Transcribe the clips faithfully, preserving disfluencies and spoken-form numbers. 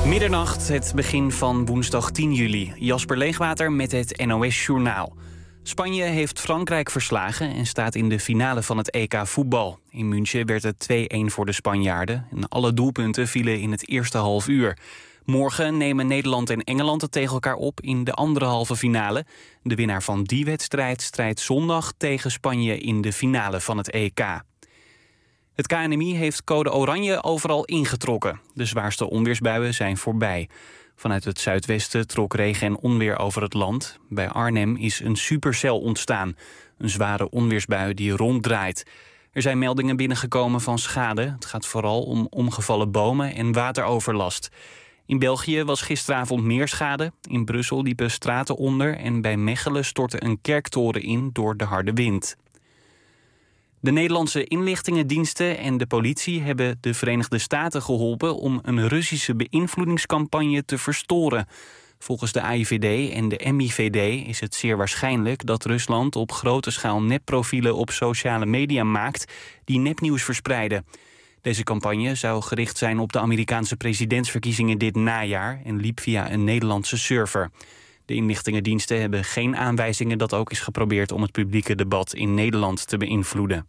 Middernacht, het begin van woensdag tien juli. Jasper Leegwater met het N O S-journaal. Spanje heeft Frankrijk verslagen en staat in de finale van het E K voetbal. In München werd het twee-een voor de Spanjaarden. En alle doelpunten vielen in het eerste half uur. Morgen nemen Nederland en Engeland het tegen elkaar op in de andere halve finale. De winnaar van die wedstrijd strijdt zondag tegen Spanje in de finale van het E K. Het K N M I heeft code oranje overal ingetrokken. De zwaarste onweersbuien zijn voorbij. Vanuit het zuidwesten trok regen en onweer over het land. Bij Arnhem is een supercel ontstaan. Een zware onweersbui die ronddraait. Er zijn meldingen binnengekomen van schade. Het gaat vooral om omgevallen bomen en wateroverlast. In België was gisteravond meer schade. In Brussel liepen straten onder en bij Mechelen stortte een kerktoren in door de harde wind. De Nederlandse inlichtingendiensten en de politie hebben de Verenigde Staten geholpen om een Russische beïnvloedingscampagne te verstoren. Volgens de A I V D en de M I V D is het zeer waarschijnlijk dat Rusland op grote schaal nepprofielen op sociale media maakt die nepnieuws verspreiden. Deze campagne zou gericht zijn op de Amerikaanse presidentsverkiezingen dit najaar en liep via een Nederlandse server. De inlichtingendiensten hebben geen aanwijzingen dat ook is geprobeerd om het publieke debat in Nederland te beïnvloeden.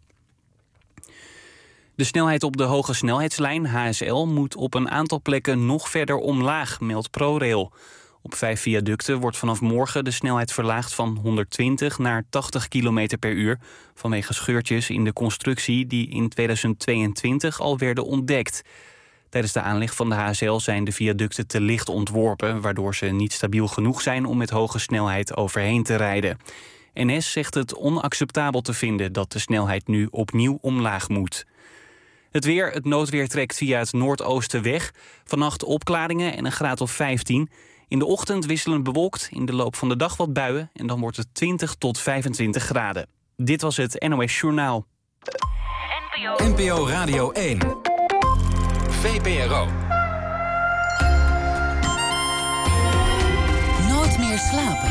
De snelheid op de hoge snelheidslijn H S L moet op een aantal plekken nog verder omlaag, meldt ProRail. Op vijf viaducten wordt vanaf morgen de snelheid verlaagd van honderdtwintig naar tachtig kilometer per uur... vanwege scheurtjes in de constructie die in tweeduizend tweeëntwintig al werden ontdekt. Tijdens de aanleg van de H S L zijn de viaducten te licht ontworpen, waardoor ze niet stabiel genoeg zijn om met hoge snelheid overheen te rijden. N S zegt het onacceptabel te vinden dat de snelheid nu opnieuw omlaag moet. Het weer, het noodweer trekt via het noordoosten weg. Vannacht opklaringen en een graad of vijftien. In de ochtend wisselend bewolkt, in de loop van de dag wat buien en dan wordt het twintig tot vijfentwintig graden. Dit was het N O S Journaal. N P O Radio één. V P R O. Nooit meer slapen.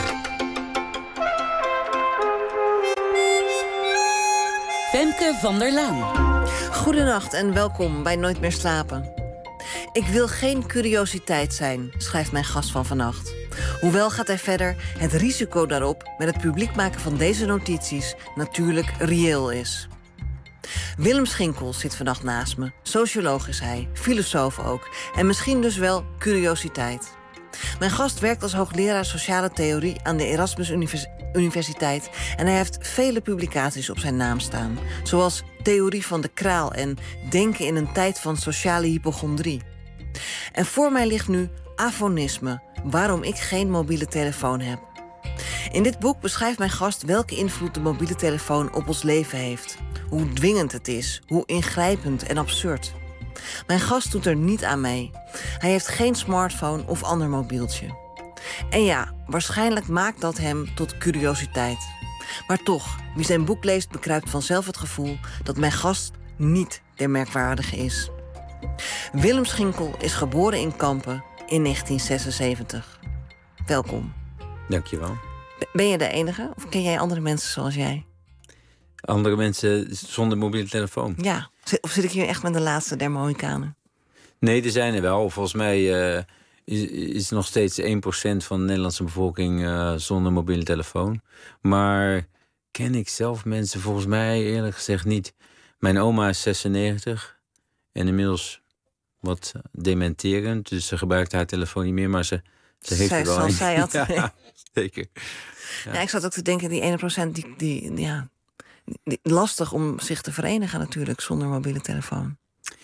Femke van der Laan. Goedenacht en welkom bij Nooit meer slapen. Ik wil geen curiositeit zijn, schrijft mijn gast van vannacht. Hoewel gaat hij verder, het risico daarop met het publiek maken van deze notities natuurlijk reëel is. Willem Schinkel zit vannacht naast me. Socioloog is hij, filosoof ook. En misschien dus wel curiositeit. Mijn gast werkt als hoogleraar sociale theorie aan de Erasmus Univers- Universiteit. En hij heeft vele publicaties op zijn naam staan. Zoals Theorie van de Kraal en Denken in een tijd van sociale hypochondrie. En voor mij ligt nu Afonisme, waarom ik geen mobiele telefoon heb. In dit boek beschrijft mijn gast welke invloed de mobiele telefoon op ons leven heeft. Hoe dwingend het is, hoe ingrijpend en absurd. Mijn gast doet er niet aan mee. Hij heeft geen smartphone of ander mobieltje. En ja, waarschijnlijk maakt dat hem tot curiositeit. Maar toch, wie zijn boek leest bekruipt vanzelf het gevoel dat mijn gast niet de merkwaardige is. Willem Schinkel is geboren in Kampen in negentien zesenzeventig. Welkom. Dankjewel. Ben je de enige of ken jij andere mensen zoals jij? Andere mensen zonder mobiele telefoon? Ja, of zit ik hier echt met de laatste der Mohikanen? Nee, er zijn er wel. Volgens mij uh, is, is nog steeds één procent van de Nederlandse bevolking uh, zonder mobiele telefoon. Maar ken ik zelf mensen? Volgens mij eerlijk gezegd niet. Mijn oma is zesennegentig en inmiddels wat dementerend. Dus ze gebruikt haar telefoon niet meer, maar ze, ze heeft zij, er wel zoals een. zij had. Ja, zeker. Ja. Ja, ik zat ook te denken, die ene procent, die, die, ja, die, lastig om zich te verenigen natuurlijk zonder mobiele telefoon.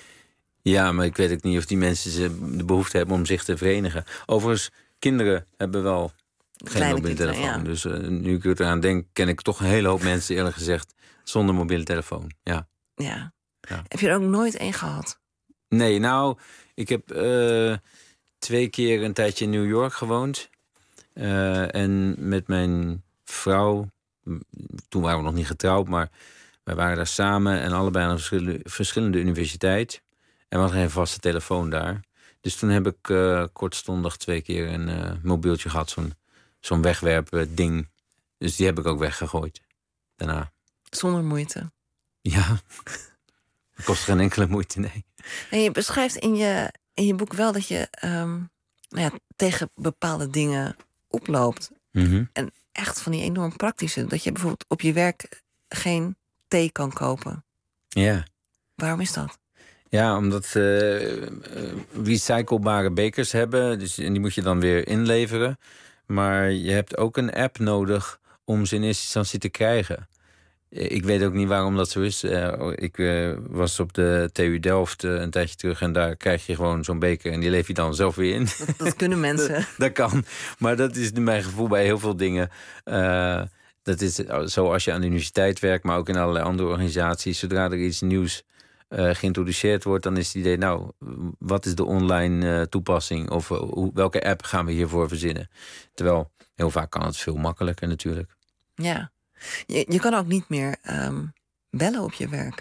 Ja, maar ik weet ook niet of die mensen de behoefte hebben om zich te verenigen. Overigens, kinderen hebben wel geen Kleine mobiele kinderen, telefoon. ja. Dus uh, nu ik eraan denk, ken ik toch een hele hoop mensen eerlijk gezegd zonder mobiele telefoon. Ja. Ja. Ja. Heb je er ook nooit één gehad? Nee, nou, ik heb uh, twee keer een tijdje in New York gewoond. Uh, en met mijn vrouw, toen waren we nog niet getrouwd, maar wij waren daar samen en allebei aan een verschillende, verschillende universiteit. En we hadden geen vaste telefoon daar. Dus toen heb ik uh, kortstondig twee keer een uh, mobieltje gehad, zo'n, zo'n wegwerpen ding. Dus die heb ik ook weggegooid daarna. Zonder moeite? Ja, dat kost geen enkele moeite, nee. En je beschrijft in je, in je boek wel dat je um, nou ja, tegen bepaalde dingen oploopt. Mm-hmm. En echt van die enorm praktische. Dat je bijvoorbeeld op je werk geen thee kan kopen. Ja. Waarom is dat? Ja, omdat uh, uh, recyclebare bekers hebben. Dus, en die moet je dan weer inleveren. Maar je hebt ook een app nodig om ze in eerste instantie te krijgen. Ik weet ook niet waarom dat zo is. Uh, ik uh, was op de T U Delft uh, een tijdje terug en daar krijg je gewoon zo'n beker en die leef je dan zelf weer in. Dat, dat kunnen mensen. dat, dat kan. Maar dat is in mijn gevoel bij heel veel dingen. Uh, dat is zo als je aan de universiteit werkt, maar ook in allerlei andere organisaties. Zodra er iets nieuws uh, geïntroduceerd wordt, dan is het idee, nou, wat is de online uh, toepassing? Of uh, hoe, welke app gaan we hiervoor verzinnen? Terwijl heel vaak kan het veel makkelijker natuurlijk. Ja. Je, je kan ook niet meer um, bellen op je werk.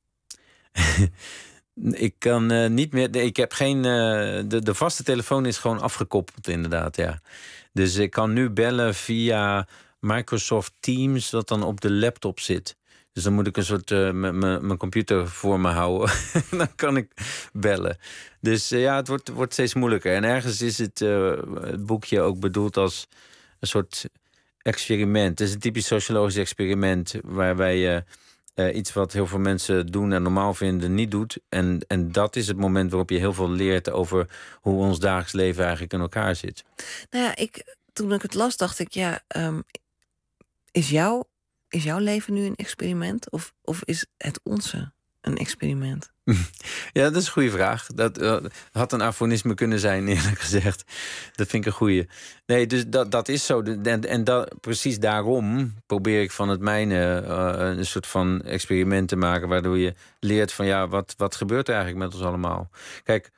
ik kan uh, niet meer. Ik heb geen. Uh, de, de vaste telefoon is gewoon afgekoppeld, inderdaad. Ja. Dus ik kan nu bellen via Microsoft Teams, dat dan op de laptop zit. Dus dan moet ik een soort uh, mijn computer voor me houden. Dan kan ik bellen. Dus uh, ja, het wordt, wordt steeds moeilijker. En ergens is het, uh, het boekje ook bedoeld als een soort experiment. Het is een typisch sociologisch experiment waarbij je uh, iets wat heel veel mensen doen en normaal vinden niet doet. En, en dat is het moment waarop je heel veel leert over hoe ons dagelijks leven eigenlijk in elkaar zit. Nou ja, ik, toen ik het las, dacht ik, ja, um, is, jouw, is jouw leven nu een experiment? Of, of is het onze een experiment? Ja, dat is een goede vraag. Dat uh, had een aforisme kunnen zijn, eerlijk gezegd. Dat vind ik een goeie. Nee, dus dat, dat is zo. En, en dat, precies daarom probeer ik van het mijne uh, een soort van experiment te maken, waardoor je leert van ja, wat, wat gebeurt er eigenlijk met ons allemaal? Kijk,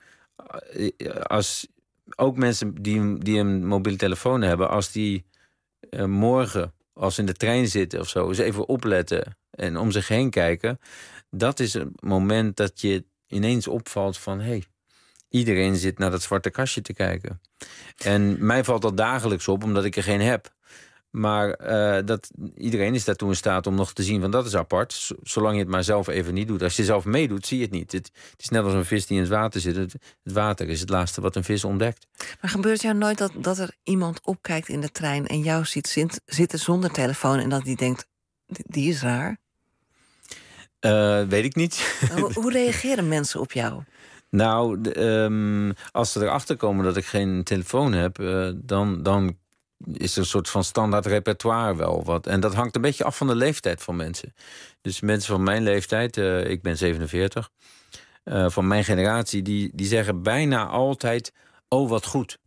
als ook mensen die, die een mobiele telefoon hebben, als die uh, morgen, als ze in de trein zitten of zo, eens even opletten en om zich heen kijken, dat is een moment dat je ineens opvalt van, hé, hey, iedereen zit naar dat zwarte kastje te kijken. En mij valt dat dagelijks op, omdat ik er geen heb. Maar uh, dat, iedereen is daartoe in staat om nog te zien van, dat is apart. Zolang je het maar zelf even niet doet. Als je zelf meedoet, zie je het niet. Het, het is net als een vis die in het water zit. Het, het water is het laatste wat een vis ontdekt. Maar gebeurt het jou nooit dat, dat er iemand opkijkt in de trein en jou ziet zitten zonder telefoon en dat die denkt, die is raar? Uh, weet ik niet. Hoe, hoe reageren mensen op jou? Nou, de, um, als ze erachter komen dat ik geen telefoon heb, uh, dan, dan is er een soort van standaard repertoire wel. Wat, en dat hangt een beetje af van de leeftijd van mensen. Dus mensen van mijn leeftijd, uh, ik ben zevenenveertig, uh, van mijn generatie, die, die zeggen bijna altijd, oh wat goed.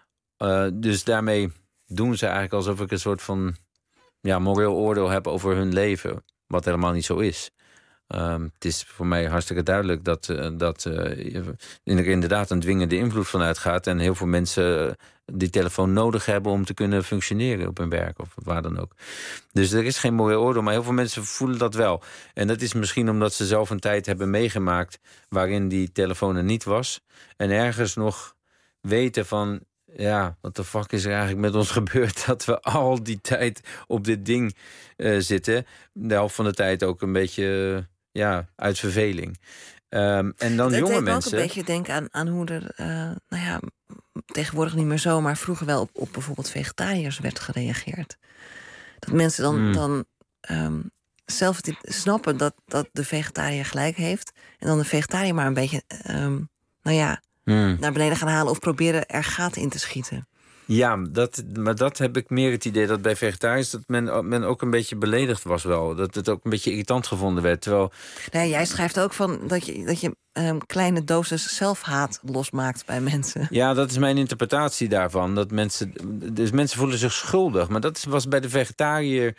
Uh, dus daarmee doen ze eigenlijk alsof ik een soort van ja, moreel oordeel heb over hun leven. Wat helemaal niet zo is. Um, het is voor mij hartstikke duidelijk dat, uh, dat uh, er inderdaad een dwingende invloed van uitgaat. En heel veel mensen uh, die telefoon nodig hebben om te kunnen functioneren op hun werk of waar dan ook. Dus er is geen moreel oordeel, maar heel veel mensen voelen dat wel. En dat is misschien omdat ze zelf een tijd hebben meegemaakt waarin die telefoon er niet was. En ergens nog weten van, ja, wat de fuck is er eigenlijk met ons gebeurd dat we al die tijd op dit ding uh, zitten. De helft van de tijd ook een beetje uh, ja, uit verveling. Um, en dan het, jonge het mensen. ook een beetje denken aan, aan hoe er, uh, nou ja, tegenwoordig niet meer zo, maar vroeger wel op, op bijvoorbeeld vegetariërs werd gereageerd. Dat mensen dan, mm. dan um, zelf het snappen dat, dat de vegetariër gelijk heeft. En dan de vegetariër maar een beetje, um, nou ja, mm. naar beneden gaan halen of proberen er gaten in te schieten. Ja, dat, maar dat heb ik meer het idee dat bij vegetariërs dat men, men ook een beetje beledigd was wel. Dat het ook een beetje irritant gevonden werd. Terwijl... Nee, jij schrijft ook van dat je, dat je um, kleine dosis zelfhaat losmaakt bij mensen. Ja, dat is mijn interpretatie daarvan. Dat mensen, dus mensen voelen zich schuldig. Maar dat was bij de vegetariër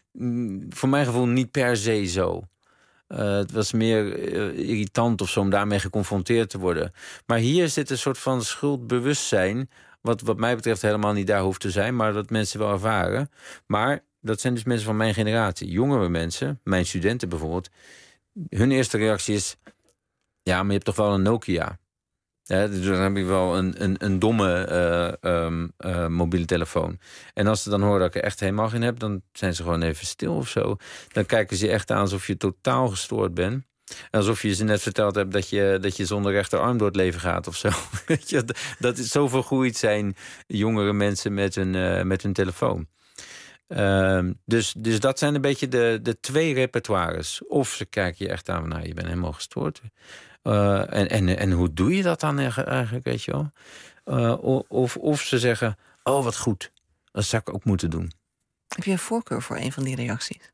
voor mijn gevoel niet per se zo. Uh, het was meer uh, irritant of zo om daarmee geconfronteerd te worden. Maar hier zit een soort van schuldbewustzijn, wat wat mij betreft helemaal niet daar hoeft te zijn, maar dat mensen wel ervaren. Maar dat zijn dus mensen van mijn generatie. Jongere mensen, mijn studenten bijvoorbeeld, hun eerste reactie is, ja, maar je hebt toch wel een Nokia. Ja, dus dan heb je wel een, een, een domme uh, um, uh, mobiele telefoon. En als ze dan horen dat ik er echt helemaal geen heb, dan zijn ze gewoon even stil of zo. Dan kijken ze je echt aan alsof je totaal gestoord bent. Alsof je ze net verteld hebt dat je, dat je zonder rechterarm door het leven gaat of zo. Dat is zo vergroeid zijn jongere mensen met hun, uh, met hun telefoon. Uh, dus, dus dat zijn een beetje de, de twee repertoires. Of ze kijken je echt aan van, nou, je bent helemaal gestoord. Uh, en, en, en hoe doe je dat dan eigenlijk, weet je wel? Uh, of, of ze zeggen, oh, wat goed. Dat zou ik ook moeten doen. Heb je een voorkeur voor een van die reacties?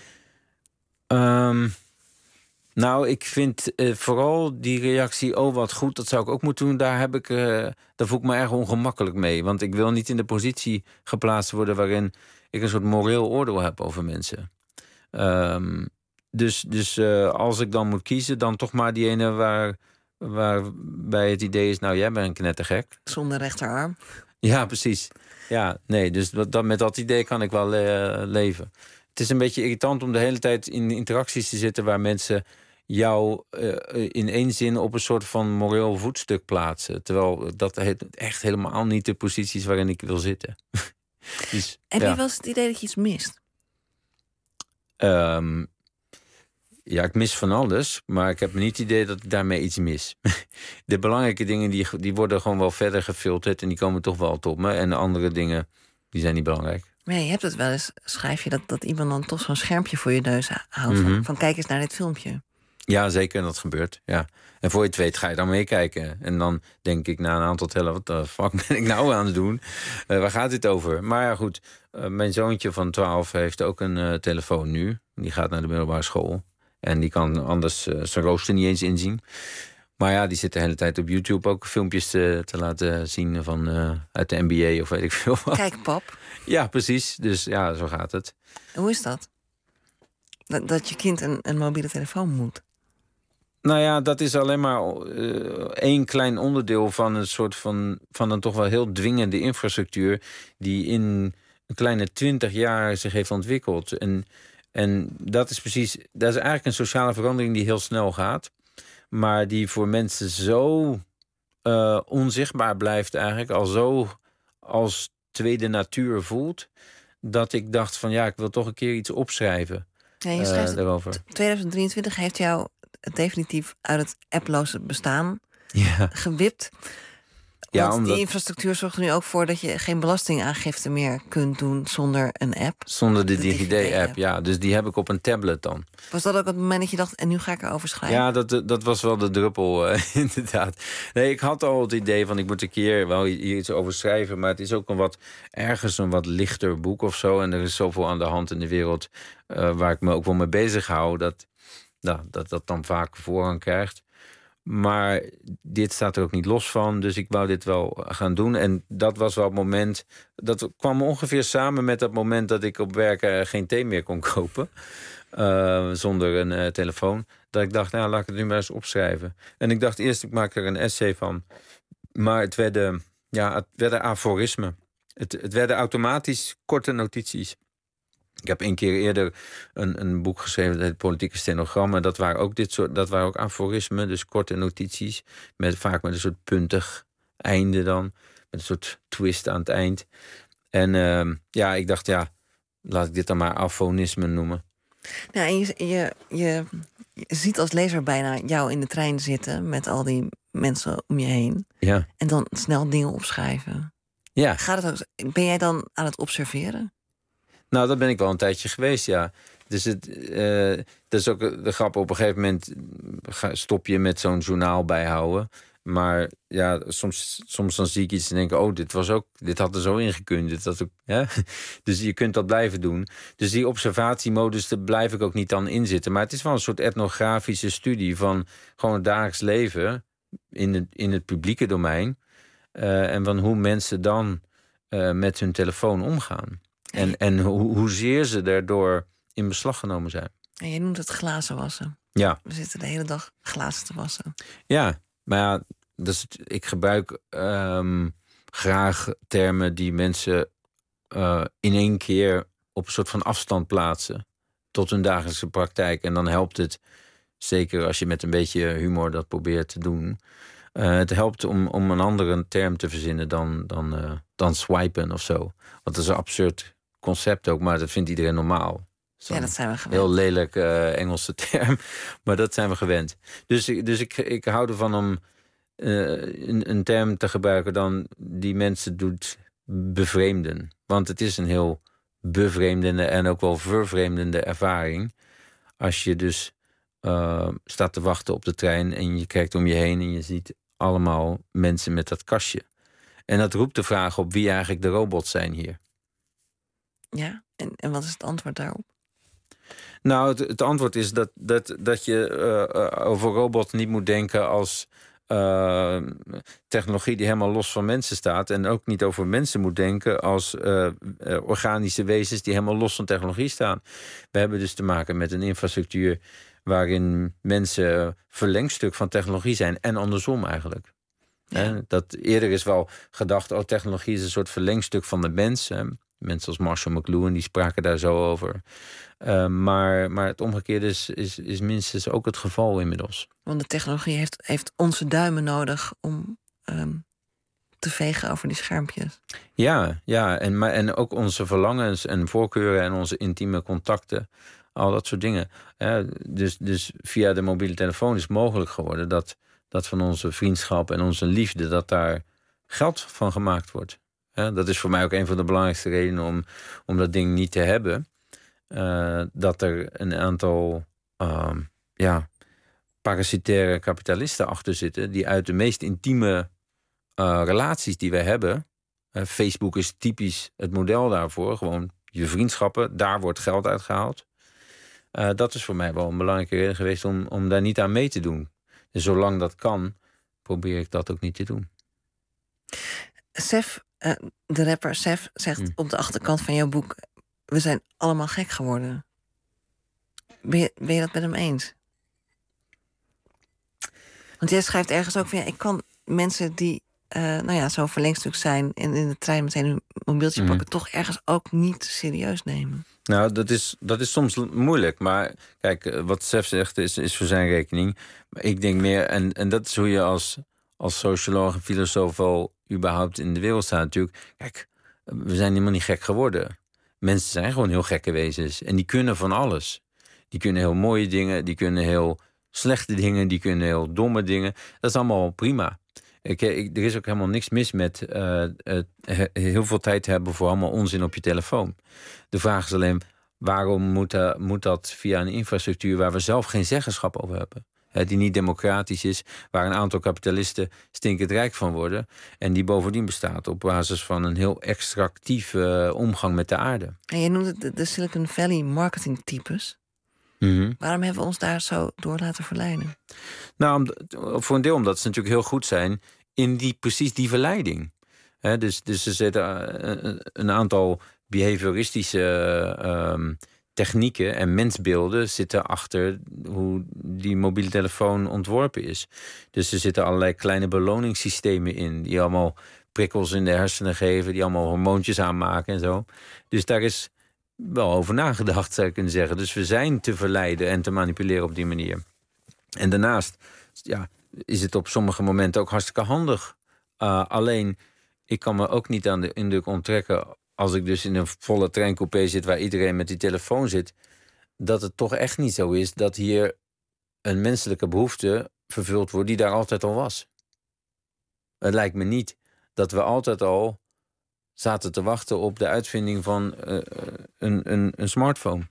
Um, nou, ik vind uh, vooral die reactie, oh, wat goed, dat zou ik ook moeten doen. Daar, heb ik, uh, daar voel ik me erg ongemakkelijk mee. Want ik wil niet in de positie geplaatst worden waarin ik een soort moreel oordeel heb over mensen. Um, dus dus uh, als ik dan moet kiezen, dan toch maar die ene waar, waarbij het idee is, nou, jij bent een knettergek. Zonder rechterarm. Ja, precies. Ja, nee, dus dat, met dat idee kan ik wel uh, leven. Het is een beetje irritant om de hele tijd in interacties te zitten waar mensen jou uh, in één zin op een soort van moreel voetstuk plaatsen. Terwijl dat echt helemaal niet de positie is waarin ik wil zitten. Dus, heb ja. je wel eens het idee dat je iets mist? Um, ja, ik mis van alles, maar ik heb niet het idee dat ik daarmee iets mis. De belangrijke dingen die, die worden gewoon wel verder gefilterd en die komen toch wel tot me. En de andere dingen, die zijn niet belangrijk. Maar ja, je hebt het wel eens, schrijf je dat, dat iemand dan toch zo'n schermpje voor je neus houdt. Mm-hmm. van, van kijk eens naar dit filmpje. Ja, zeker, dat gebeurt. Ja. En voor je het weet ga je dan meekijken. En dan denk ik na een aantal tellen, wat de fuck ben ik nou aan het doen? Uh, waar gaat dit over? Maar ja, goed, uh, mijn zoontje van twaalf heeft ook een uh, telefoon nu. Die gaat naar de middelbare school. En die kan anders uh, zijn rooster niet eens inzien. Maar ja, die zit de hele tijd op YouTube ook filmpjes te, te laten zien van uh, uit de N B A of weet ik veel wat. Kijk, pap. Ja, precies. Dus ja, zo gaat het. Hoe is dat? Dat, dat je kind een, een mobiele telefoon moet? Nou ja, dat is alleen maar uh, één klein onderdeel van een soort van, van een toch wel heel dwingende infrastructuur die in een kleine twintig jaar zich heeft ontwikkeld. En, en dat is precies, dat is eigenlijk een sociale verandering die heel snel gaat, maar die voor mensen zo uh, onzichtbaar blijft eigenlijk, al zo als tweede natuur voelt, dat ik dacht van ja, ik wil toch een keer iets opschrijven. Ja, je schrijft uh, daarover. tweeduizend drieëntwintig heeft jou definitief uit het apploze bestaan ja. gewipt. Ja, Want omdat... die infrastructuur zorgt er nu ook voor dat je geen belastingaangifte meer kunt doen zonder een app. Zonder de, de DigiD-app, ja. Dus die heb ik op een tablet dan. Was dat ook het moment dat je dacht, en nu ga ik erover schrijven? Ja, dat, dat was wel de druppel, uh, inderdaad. Nee, ik had al het idee van, ik moet een keer wel hier iets over schrijven, maar het is ook een wat, ergens een wat lichter boek of zo. En er is zoveel aan de hand in de wereld uh, waar ik me ook wel mee bezig hou, dat nou, dat, dat dan vaak voorrang krijgt. Maar dit staat er ook niet los van, dus ik wou dit wel gaan doen. En dat was wel het moment, dat kwam ongeveer samen met dat moment dat ik op werk uh, geen thee meer kon kopen. Uh, zonder een uh, telefoon. Dat ik dacht, nou laat ik het nu maar eens opschrijven. En ik dacht eerst, ik maak er een essay van. Maar het werden, ja, het werden aforismen. Het, het werden automatisch korte notities. Ik heb een keer eerder een, een boek geschreven, dat heet Politieke Stenogrammen. Dat waren ook dit soort, dat waren ook aforismen, dus korte notities. Met, vaak met een soort puntig einde dan. Met een soort twist aan het eind. En uh, ja, ik dacht, ja, laat ik dit dan maar aforismen noemen. Nou, en je, je, je, je ziet als lezer bijna jou in de trein zitten met al die mensen om je heen. Ja. En dan snel dingen opschrijven. Ja. Gaat het ook, ben jij dan aan het observeren? Nou, dat ben ik wel een tijdje geweest, ja. Dus het, uh, dat is ook de grap. Op een gegeven moment stop je met zo'n journaal bijhouden. Maar ja, soms, soms dan zie ik iets en denk ik, oh, dit was ook, dit had er zo ingekund. Dit had ook, ja? Dus je kunt dat blijven doen. Dus die observatiemodus, daar blijf ik ook niet dan in zitten. Maar het is wel een soort etnografische studie van gewoon het dagelijks leven in het, in het publieke domein. Uh, en van hoe mensen dan uh, met hun telefoon omgaan. En, en ho- hoezeer ze daardoor in beslag genomen zijn. En je noemt het glazen wassen. Ja. We zitten de hele dag glazen te wassen. Ja, maar ja, dus ik gebruik um, graag termen die mensen uh, in één keer op een soort van afstand plaatsen tot hun dagelijkse praktijk. En dan helpt het, zeker als je met een beetje humor dat probeert te doen. Uh, het helpt om, om een andere term te verzinnen dan, dan, uh, dan swipen of zo. Want dat is een absurd concept ook, maar dat vindt iedereen normaal. Zo'n Ja, dat zijn we gewend. heel lelijk uh, Engelse term. Maar dat zijn we gewend. Dus, dus ik, ik hou ervan om uh, een, een term te gebruiken dan die mensen doet bevreemden. Want het is een heel bevreemdende en ook wel vervreemdende ervaring. Als je dus uh, staat te wachten op de trein en je kijkt om je heen en je ziet allemaal mensen met dat kastje. En dat roept de vraag op wie eigenlijk de robots zijn hier. Ja, en, en wat is het antwoord daarop? Nou, het, het antwoord is dat, dat, dat je uh, over robots niet moet denken als uh, technologie die helemaal los van mensen staat. En ook niet over mensen moet denken als uh, uh, organische wezens die helemaal los van technologie staan. We hebben dus te maken met een infrastructuur waarin mensen verlengstuk van technologie zijn. En andersom eigenlijk. Ja. He, dat eerder is wel gedacht, oh, technologie is een soort verlengstuk van de mens. Hè. Mensen als Marshall McLuhan die spraken daar zo over. Uh, maar, maar het omgekeerde is, is, is minstens ook het geval inmiddels. Want de technologie heeft, heeft onze duimen nodig om um, te vegen over die schermpjes. Ja, ja en, maar, en ook onze verlangens en voorkeuren en onze intieme contacten. Al dat soort dingen. Ja, dus, dus via de mobiele telefoon is mogelijk geworden dat, dat van onze vriendschap en onze liefde, dat daar geld van gemaakt wordt. Ja, dat is voor mij ook een van de belangrijkste redenen om, om dat ding niet te hebben. Uh, dat er een aantal uh, ja, parasitaire kapitalisten achter zitten die uit de meest intieme uh, relaties die we hebben. Uh, Facebook is typisch het model daarvoor. Gewoon je vriendschappen, daar wordt geld uitgehaald. Uh, dat is voor mij wel een belangrijke reden geweest om, om daar niet aan mee te doen. Dus zolang dat kan, probeer ik dat ook niet te doen. Sef, uh, de rapper Sef, zegt hmm. op de achterkant van jouw boek: we zijn allemaal gek geworden. Ben je, ben je dat met hem eens? Want jij schrijft ergens ook van ja, ik kan mensen die uh, nou ja, zo'n verlengstuk zijn en in de trein meteen hun mobieltje mm-hmm. pakken, toch ergens ook niet serieus nemen. Nou, dat is, dat is soms moeilijk. Maar kijk, wat Sef zegt is, is voor zijn rekening. Maar ik denk meer, en, en dat is hoe je als, als socioloog en filosoof wel überhaupt in de wereld staat natuurlijk. Kijk, we zijn helemaal niet gek geworden. Mensen zijn gewoon heel gekke wezens. En die kunnen van alles. Die kunnen heel mooie dingen, die kunnen heel slechte dingen, die kunnen heel domme dingen. Dat is allemaal prima. Ik, ik, er is ook helemaal niks mis met uh, uh, heel veel tijd hebben voor allemaal onzin op je telefoon. De vraag is alleen, waarom moet, uh, moet dat via een infrastructuur waar we zelf geen zeggenschap over hebben? He, die niet democratisch is, waar een aantal kapitalisten stinkend rijk van worden. En die bovendien bestaat op basis van een heel extractieve uh, omgang met de aarde. En je noemt het de, de Silicon Valley marketing types. Mm-hmm. Waarom hebben we ons daar zo door laten verleiden? Nou, voor een deel omdat ze natuurlijk heel goed zijn in die, precies die verleiding. He, dus, dus ze zetten een, een aantal behavioristische uh, technieken en mensbeelden zitten achter hoe die mobiele telefoon ontworpen is. Dus er zitten allerlei kleine beloningssystemen in die allemaal prikkels in de hersenen geven, die allemaal hormoontjes aanmaken en zo. Dus daar is wel over nagedacht, zou je kunnen zeggen. Dus we zijn te verleiden en te manipuleren op die manier. En daarnaast ja, is het op sommige momenten ook hartstikke handig. Uh, alleen, ik kan me ook niet aan de indruk onttrekken, als ik dus in een volle treincoupé zit waar iedereen met die telefoon zit, dat het toch echt niet zo is dat hier een menselijke behoefte vervuld wordt die daar altijd al was. Het lijkt me niet dat we altijd al zaten te wachten op de uitvinding van uh, een, een, een smartphone.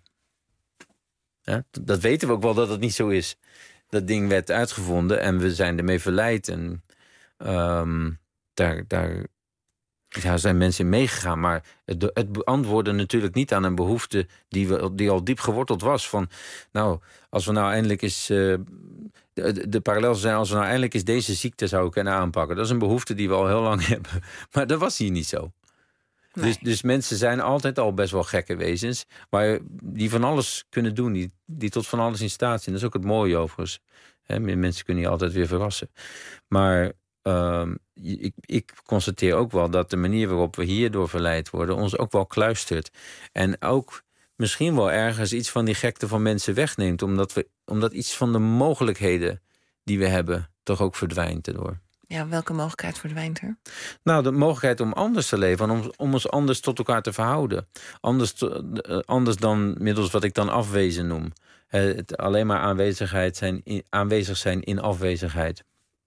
Ja, dat weten we ook wel dat het niet zo is. Dat ding werd uitgevonden en we zijn ermee verleid. En um, daar, daar ja, zijn mensen in meegegaan. Maar het, het beantwoordde natuurlijk niet aan een behoefte die, we, die al diep geworteld was. Van, nou, als we nou eindelijk eens Uh, de, de parallel zijn, als we nou eindelijk eens deze ziekte zouden kunnen aanpakken. Dat is een behoefte die we al heel lang hebben. Maar dat was hier niet zo. Nee. Dus, dus mensen zijn altijd al best wel gekke wezens, maar die van alles kunnen doen, die, die tot van alles in staat zijn. Dat is ook het mooie overigens. He, mensen kunnen je altijd weer verrassen. Maar uh, ik, ik constateer ook wel dat de manier waarop we hierdoor verleid worden ons ook wel kluistert. En ook misschien wel ergens iets van die gekte van mensen wegneemt, omdat, we, omdat iets van de mogelijkheden die we hebben toch ook verdwijnt erdoor. Ja, welke mogelijkheid verdwijnt er? Nou, de mogelijkheid om anders te leven, om, om ons anders tot elkaar te verhouden. Anders, te, anders dan middels wat ik dan afwezen noem. Het alleen maar aanwezigheid zijn, in, aanwezig zijn in afwezigheid.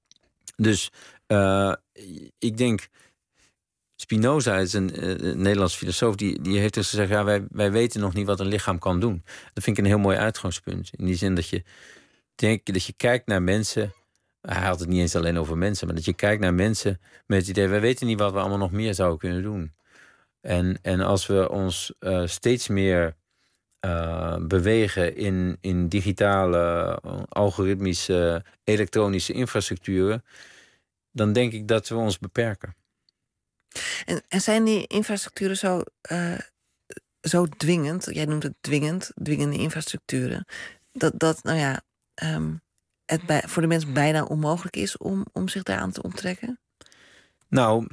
Dus uh, ik denk, Spinoza is een, uh, een Nederlands filosoof, die, die heeft dus gezegd, ja, wij, wij weten nog niet wat een lichaam kan doen. Dat vind ik een heel mooi uitgangspunt. In die zin dat je, denk, dat je kijkt naar mensen. Hij had het niet eens alleen over mensen, maar dat je kijkt naar mensen met het idee, wij weten niet wat we allemaal nog meer zouden kunnen doen. En, en als we ons uh, steeds meer uh, bewegen in, in digitale, algoritmische, elektronische infrastructuren, dan denk ik dat we ons beperken. En, en zijn die infrastructuren zo, uh, zo dwingend? Jij noemt het dwingend, dwingende infrastructuren. Dat, dat nou ja, um, het bij, voor de mens bijna onmogelijk is om, om zich daaraan te onttrekken? Nou,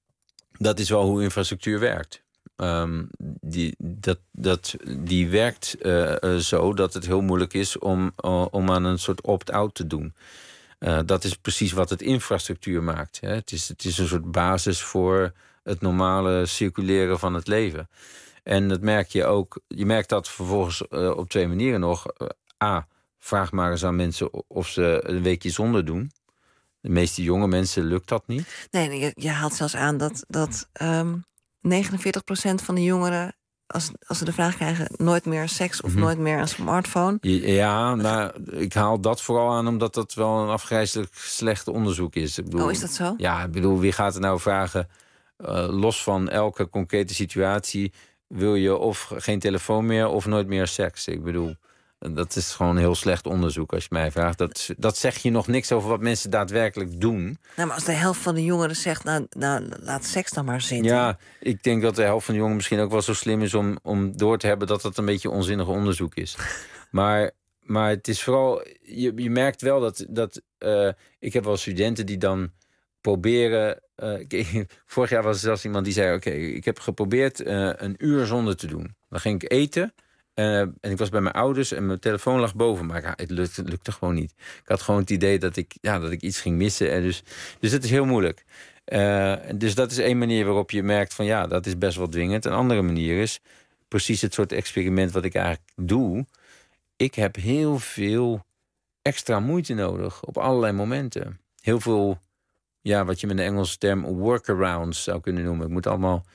dat is wel hoe infrastructuur werkt. Um, die, dat, dat, die werkt uh, uh, zo dat het heel moeilijk is om, uh, om aan een soort opt-out te doen. Uh, dat is precies wat het infrastructuur maakt. Hè. Het is, het is een soort basis voor het normale circuleren van het leven. En dat merk je ook. Je merkt dat vervolgens uh, op twee manieren nog. Uh, A, vraag maar eens aan mensen of ze een weekje zonder doen. De meeste jonge mensen lukt dat niet. Nee, je, je haalt zelfs aan dat, dat um, negenenveertig procent van de jongeren, als, als ze de vraag krijgen, nooit meer seks of mm-hmm. nooit meer een smartphone. Ja, nou, ik haal dat vooral aan omdat dat wel een afgrijselijk slecht onderzoek is. Ik bedoel, oh, is dat zo? Ja, ik bedoel, wie gaat er nou vragen, uh, los van elke concrete situatie, wil je of geen telefoon meer of nooit meer seks? Ik bedoel, dat is gewoon heel slecht onderzoek als je mij vraagt. Dat, dat zeg je nog niks over wat mensen daadwerkelijk doen. Nou, maar als de helft van de jongeren zegt, nou, nou laat seks dan maar zitten. Ja, ik denk dat de helft van de jongeren misschien ook wel zo slim is om, om door te hebben dat dat een beetje onzinnig onderzoek is. maar, maar het is vooral, je, je merkt wel dat, dat uh, ik heb wel studenten die dan proberen. Uh, vorig jaar was er zelfs iemand die zei, oké, okay, ik heb geprobeerd uh, een uur zonder te doen. Dan ging ik eten. Uh, en ik was bij mijn ouders en mijn telefoon lag boven. Maar ja, het, lukte, het lukte gewoon niet. Ik had gewoon het idee dat ik, ja, dat ik iets ging missen. En dus, dus dat is heel moeilijk. Uh, dus dat is één manier waarop je merkt van ja, dat is best wel dwingend. Een andere manier is precies het soort experiment wat ik eigenlijk doe. Ik heb heel veel extra moeite nodig op allerlei momenten. Heel veel, ja, wat je met de Engelse term workarounds zou kunnen noemen. Ik moet allemaal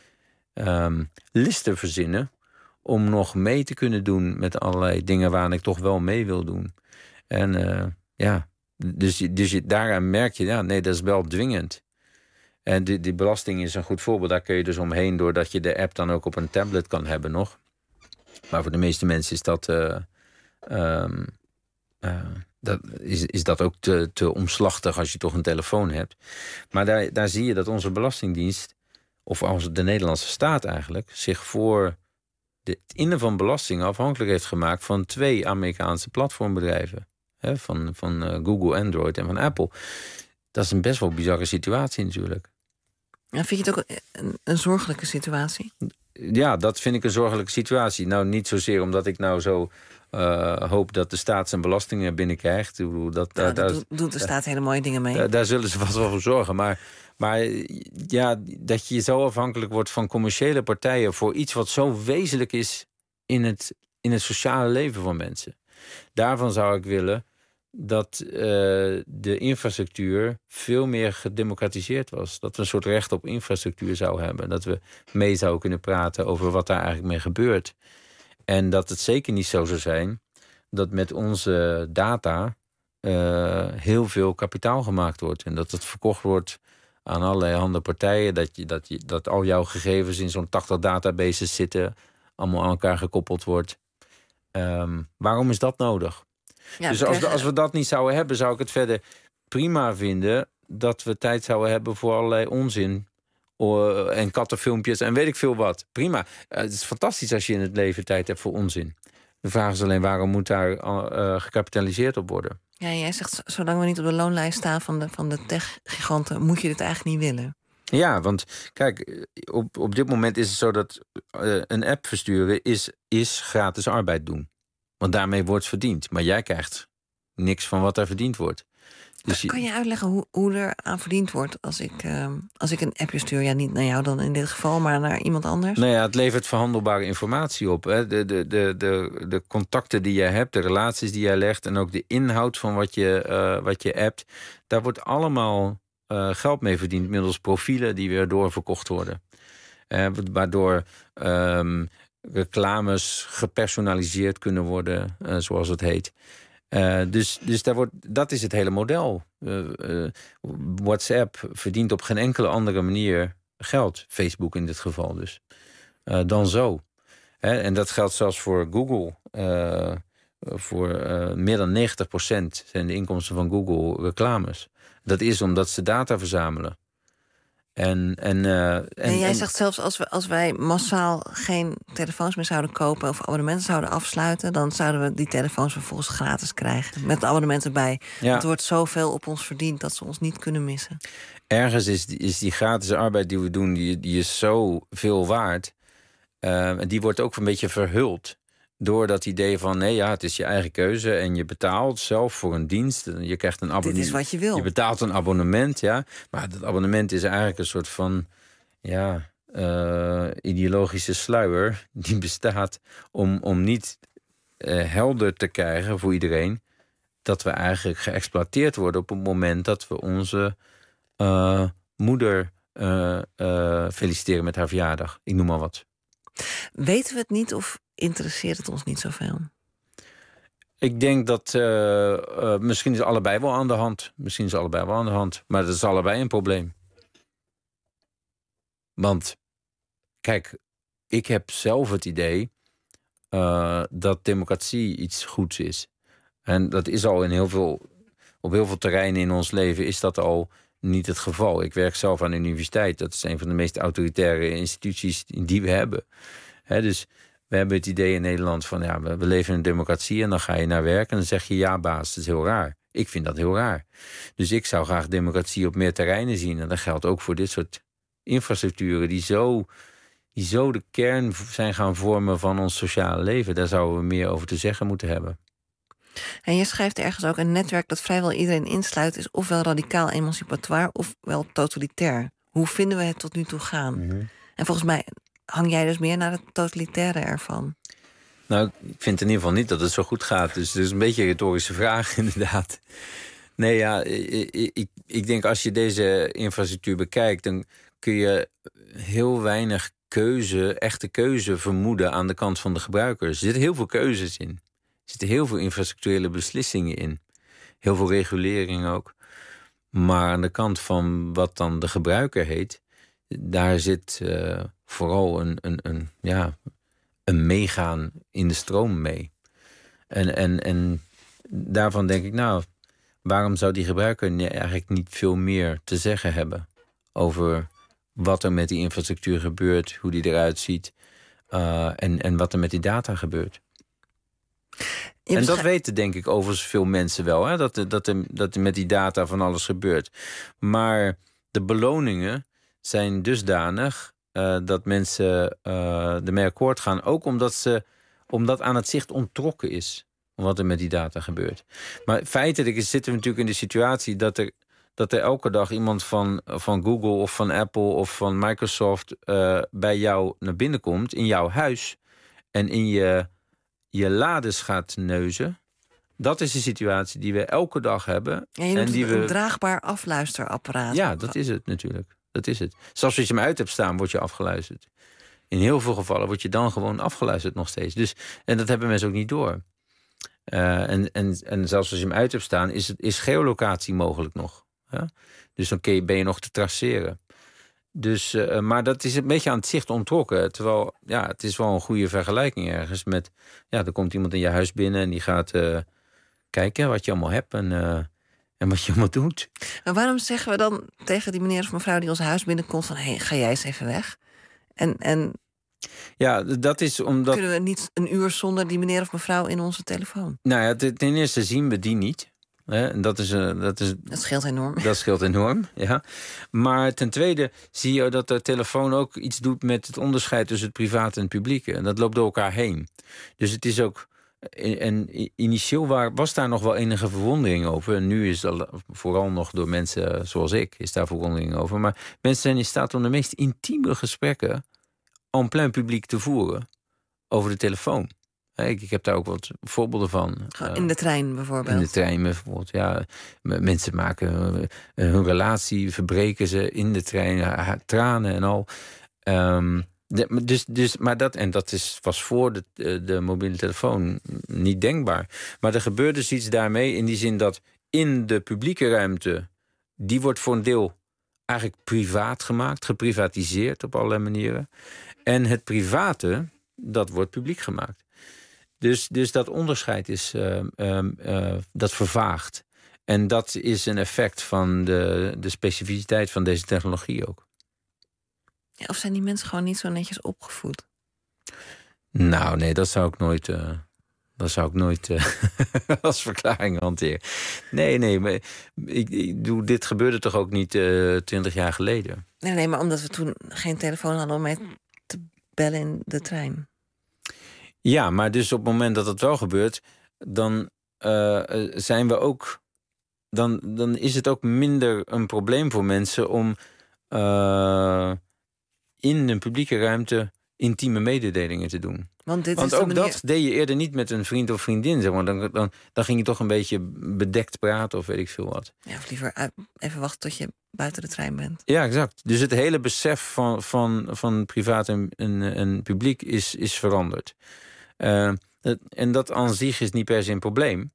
um, listen verzinnen om nog mee te kunnen doen met allerlei dingen waar ik toch wel mee wil doen. En uh, ja, dus, dus je, daaraan merk je, ja, nee, dat is wel dwingend. En die, die belasting is een goed voorbeeld. Daar kun je dus omheen doordat je de app dan ook op een tablet kan hebben nog. Maar voor de meeste mensen is dat, uh, um, uh, dat, is, is dat ook te, te omslachtig als je toch een telefoon hebt. Maar daar, daar zie je dat onze Belastingdienst, of als de Nederlandse staat eigenlijk, zich voor het innen van belastingen afhankelijk heeft gemaakt van twee Amerikaanse platformbedrijven. Hè, van van uh, Google, Android en van Apple. Dat is een best wel bizarre situatie natuurlijk. Ja, vind je het ook een, een zorgelijke situatie? Ja, dat vind ik een zorgelijke situatie. Nou, niet zozeer omdat ik nou zo uh, hoop dat de staat zijn belastingen binnenkrijgt. Dat, nou, dat, daar daar doet, doet de staat hele mooie dingen mee. Daar, daar zullen ze vast wel voor zorgen. Maar, maar ja, dat je zo afhankelijk wordt van commerciële partijen voor iets wat zo wezenlijk is in het, in het sociale leven van mensen. Daarvan zou ik willen dat uh, de infrastructuur veel meer gedemocratiseerd was. Dat we een soort recht op infrastructuur zouden hebben. Dat we mee zouden kunnen praten over wat daar eigenlijk mee gebeurt. En dat het zeker niet zo zou zijn dat met onze data uh, heel veel kapitaal gemaakt wordt. En dat het verkocht wordt aan allerlei andere partijen. Dat, je, dat, je, dat al jouw gegevens in zo'n tachtig databases zitten, allemaal aan elkaar gekoppeld wordt. Um, waarom is dat nodig? Ja, dus als, als we dat niet zouden hebben, zou ik het verder prima vinden dat we tijd zouden hebben voor allerlei onzin uh, en kattenfilmpjes en weet ik veel wat. Prima. Uh, het is fantastisch als je in het leven tijd hebt voor onzin. De vraag is alleen, waarom moet daar uh, gecapitaliseerd op worden? Ja, jij zegt, zolang we niet op de loonlijst staan van de, van de tech-giganten, moet je dit eigenlijk niet willen. Ja, want kijk, op, op dit moment is het zo dat uh, een app versturen is, is gratis arbeid doen. Want daarmee wordt verdiend. Maar jij krijgt niks van wat er verdiend wordt. Dus je... Kan je uitleggen hoe, hoe er aan verdiend wordt als ik, uh, als ik een appje stuur? Ja, niet naar jou dan in dit geval, maar naar iemand anders? Nou ja, het levert verhandelbare informatie op. Hè. De, de, de, de, de contacten die jij hebt, de relaties die jij legt... en ook de inhoud van wat je, uh, wat je appt... daar wordt allemaal uh, geld mee verdiend middels profielen... die weer doorverkocht worden. Uh, waardoor um, reclames gepersonaliseerd kunnen worden, uh, zoals het heet... Uh, dus dus daar wordt, dat is het hele model. Uh, uh, WhatsApp verdient op geen enkele andere manier geld. Facebook in dit geval dus. Uh, dan zo. Hè, en dat geldt zelfs voor Google. Uh, voor uh, meer dan negentig procent zijn de inkomsten van Google reclames. Dat is omdat ze data verzamelen. En, en, uh, en, en jij en, zegt zelfs als, we, als wij massaal geen telefoons meer zouden kopen... of abonnementen zouden afsluiten... dan zouden we die telefoons vervolgens gratis krijgen. Met abonnementen erbij. Ja. Het wordt zoveel op ons verdiend dat ze ons niet kunnen missen. Ergens is die, is die gratis arbeid die we doen... die, die is zo veel waard. Uh, en die wordt ook een beetje verhuld... door dat idee van, nee ja, het is je eigen keuze... en je betaalt zelf voor een dienst. Je krijgt een abonnement. Dit is wat je wil. Je betaalt een abonnement, ja. Maar dat abonnement is eigenlijk een soort van... ja, uh, ideologische sluier die bestaat... om, om niet uh, helder te krijgen voor iedereen... dat we eigenlijk geëxploiteerd worden... op het moment dat we onze uh, moeder uh, uh, feliciteren met haar verjaardag. Ik noem maar wat. Weten we het niet of interesseert het ons niet zoveel? Ik denk dat uh, uh, misschien is allebei wel aan de hand. Misschien is allebei wel aan de hand. Maar dat is allebei een probleem. Want, kijk, ik heb zelf het idee uh, dat democratie iets goeds is. En dat is al in heel veel, op heel veel terreinen in ons leven is dat al niet het geval. Ik werk zelf aan de universiteit. Dat is een van de meest autoritaire instituties die we hebben. He, dus we hebben het idee in Nederland van... ja, we leven in een democratie en dan ga je naar werk... en dan zeg je ja, baas, dat is heel raar. Ik vind dat heel raar. Dus ik zou graag democratie op meer terreinen zien. En dat geldt ook voor dit soort infrastructuren... die zo, die zo de kern zijn gaan vormen van ons sociale leven. Daar zouden we meer over te zeggen moeten hebben. En je schrijft ergens ook... een netwerk dat vrijwel iedereen insluit... is ofwel radicaal emancipatoire ofwel totalitair. Hoe vinden we het tot nu toe gaan? Mm-hmm. En volgens mij... hang jij dus meer naar het totalitaire ervan? Nou, ik vind in ieder geval niet dat het zo goed gaat. Dus het is een beetje een retorische vraag, inderdaad. Nee, ja, ik, ik, ik denk als je deze infrastructuur bekijkt... dan kun je heel weinig keuze, echte keuze vermoeden... aan de kant van de gebruikers. Er zitten heel veel keuzes in. Er zitten heel veel infrastructurele beslissingen in. Heel veel regulering ook. Maar aan de kant van wat dan de gebruiker heet... daar zit... Uh, vooral een, een, een, ja, een meegaan in de stroom mee. En, en, en daarvan denk ik, nou, waarom zou die gebruiker eigenlijk niet veel meer te zeggen hebben over wat er met die infrastructuur gebeurt, hoe die eruit ziet uh, en, en wat er met die data gebeurt. En dat beschrijf... weten denk ik overigens veel mensen wel, hè? Dat, dat, er, dat er met die data van alles gebeurt. Maar de beloningen zijn dusdanig... Uh, dat mensen uh, ermee akkoord gaan. Ook omdat, ze, omdat aan het zicht onttrokken is wat er met die data gebeurt. Maar feitelijk zitten we natuurlijk in de situatie... dat er, dat er elke dag iemand van, van Google of van Apple of van Microsoft... Uh, bij jou naar binnen komt, in jouw huis... en in je, je lades gaat neuzen. Dat is de situatie die we elke dag hebben. En je noemt en die het een we... draagbaar afluisterapparaat. Ja, dat is het natuurlijk. Dat is het. Zelfs als je hem uit hebt staan, word je afgeluisterd. In heel veel gevallen word je dan gewoon afgeluisterd nog steeds. Dus, en dat hebben mensen ook niet door. Uh, en, en, en zelfs als je hem uit hebt staan, is, het, is geolocatie mogelijk nog. Ja? Dus dan ben je nog te traceren. Dus, uh, maar dat is een beetje aan het zicht onttrokken. Terwijl, ja, het is wel een goede vergelijking ergens met... ja, er komt iemand in je huis binnen en die gaat uh, kijken wat je allemaal hebt... en uh, En wat je allemaal doet. Maar waarom zeggen we dan tegen die meneer of mevrouw die ons huis binnenkomt... van, hé, hey, ga jij eens even weg? En, en ja, dat is omdat... kunnen we niet een uur zonder die meneer of mevrouw in onze telefoon? Nou ja, ten eerste zien we die niet. Hè? En dat, is, uh, dat, is, dat scheelt enorm. Dat scheelt enorm, ja. Maar ten tweede zie je dat de telefoon ook iets doet... met het onderscheid tussen het private en het publieke. En dat loopt door elkaar heen. Dus het is ook... En initieel waar, was daar nog wel enige verwondering over. En nu is dat vooral nog door mensen zoals ik, is daar verwondering over. Maar mensen zijn in staat om de meest intieme gesprekken en plein publiek te voeren over de telefoon. Ik, ik heb daar ook wat voorbeelden van. In de trein bijvoorbeeld. In de trein bijvoorbeeld, ja. Mensen maken hun relatie, verbreken ze in de trein, tranen en al. Um, de, dus, dus, maar dat, en dat is, was voor de, de, de mobiele telefoon niet denkbaar. Maar er gebeurt dus iets daarmee in die zin dat in de publieke ruimte, die wordt voor een deel eigenlijk privaat gemaakt, geprivatiseerd op allerlei manieren. En het private, dat wordt publiek gemaakt. Dus, dus dat onderscheid is, uh, uh, uh, dat vervaagt. En dat is een effect van de, de specificiteit van deze technologie ook. Ja, of zijn die mensen gewoon niet zo netjes opgevoed? Nou, nee, dat zou ik nooit, uh, dat zou ik nooit uh, als verklaring hanteren. Nee, nee, maar ik, ik doe, dit gebeurde toch ook niet twintig uh, jaar geleden? Nee, nee, maar omdat we toen geen telefoon hadden om mee te bellen in de trein. Ja, maar dus op het moment dat het wel gebeurt, dan uh, zijn we ook, dan, dan is het ook minder een probleem voor mensen om uh, in een publieke ruimte intieme mededelingen te doen. Want, dit Want is ook manier... dat deed je eerder niet met een vriend of vriendin, zeg maar. Dan, dan, dan ging je toch een beetje bedekt praten of weet ik veel wat. Ja, of liever even wachten tot je buiten de trein bent. Ja, exact. Dus het hele besef van, van, van privaat en, en, en publiek is, is veranderd. Uh, en dat aan zich is niet per se een probleem.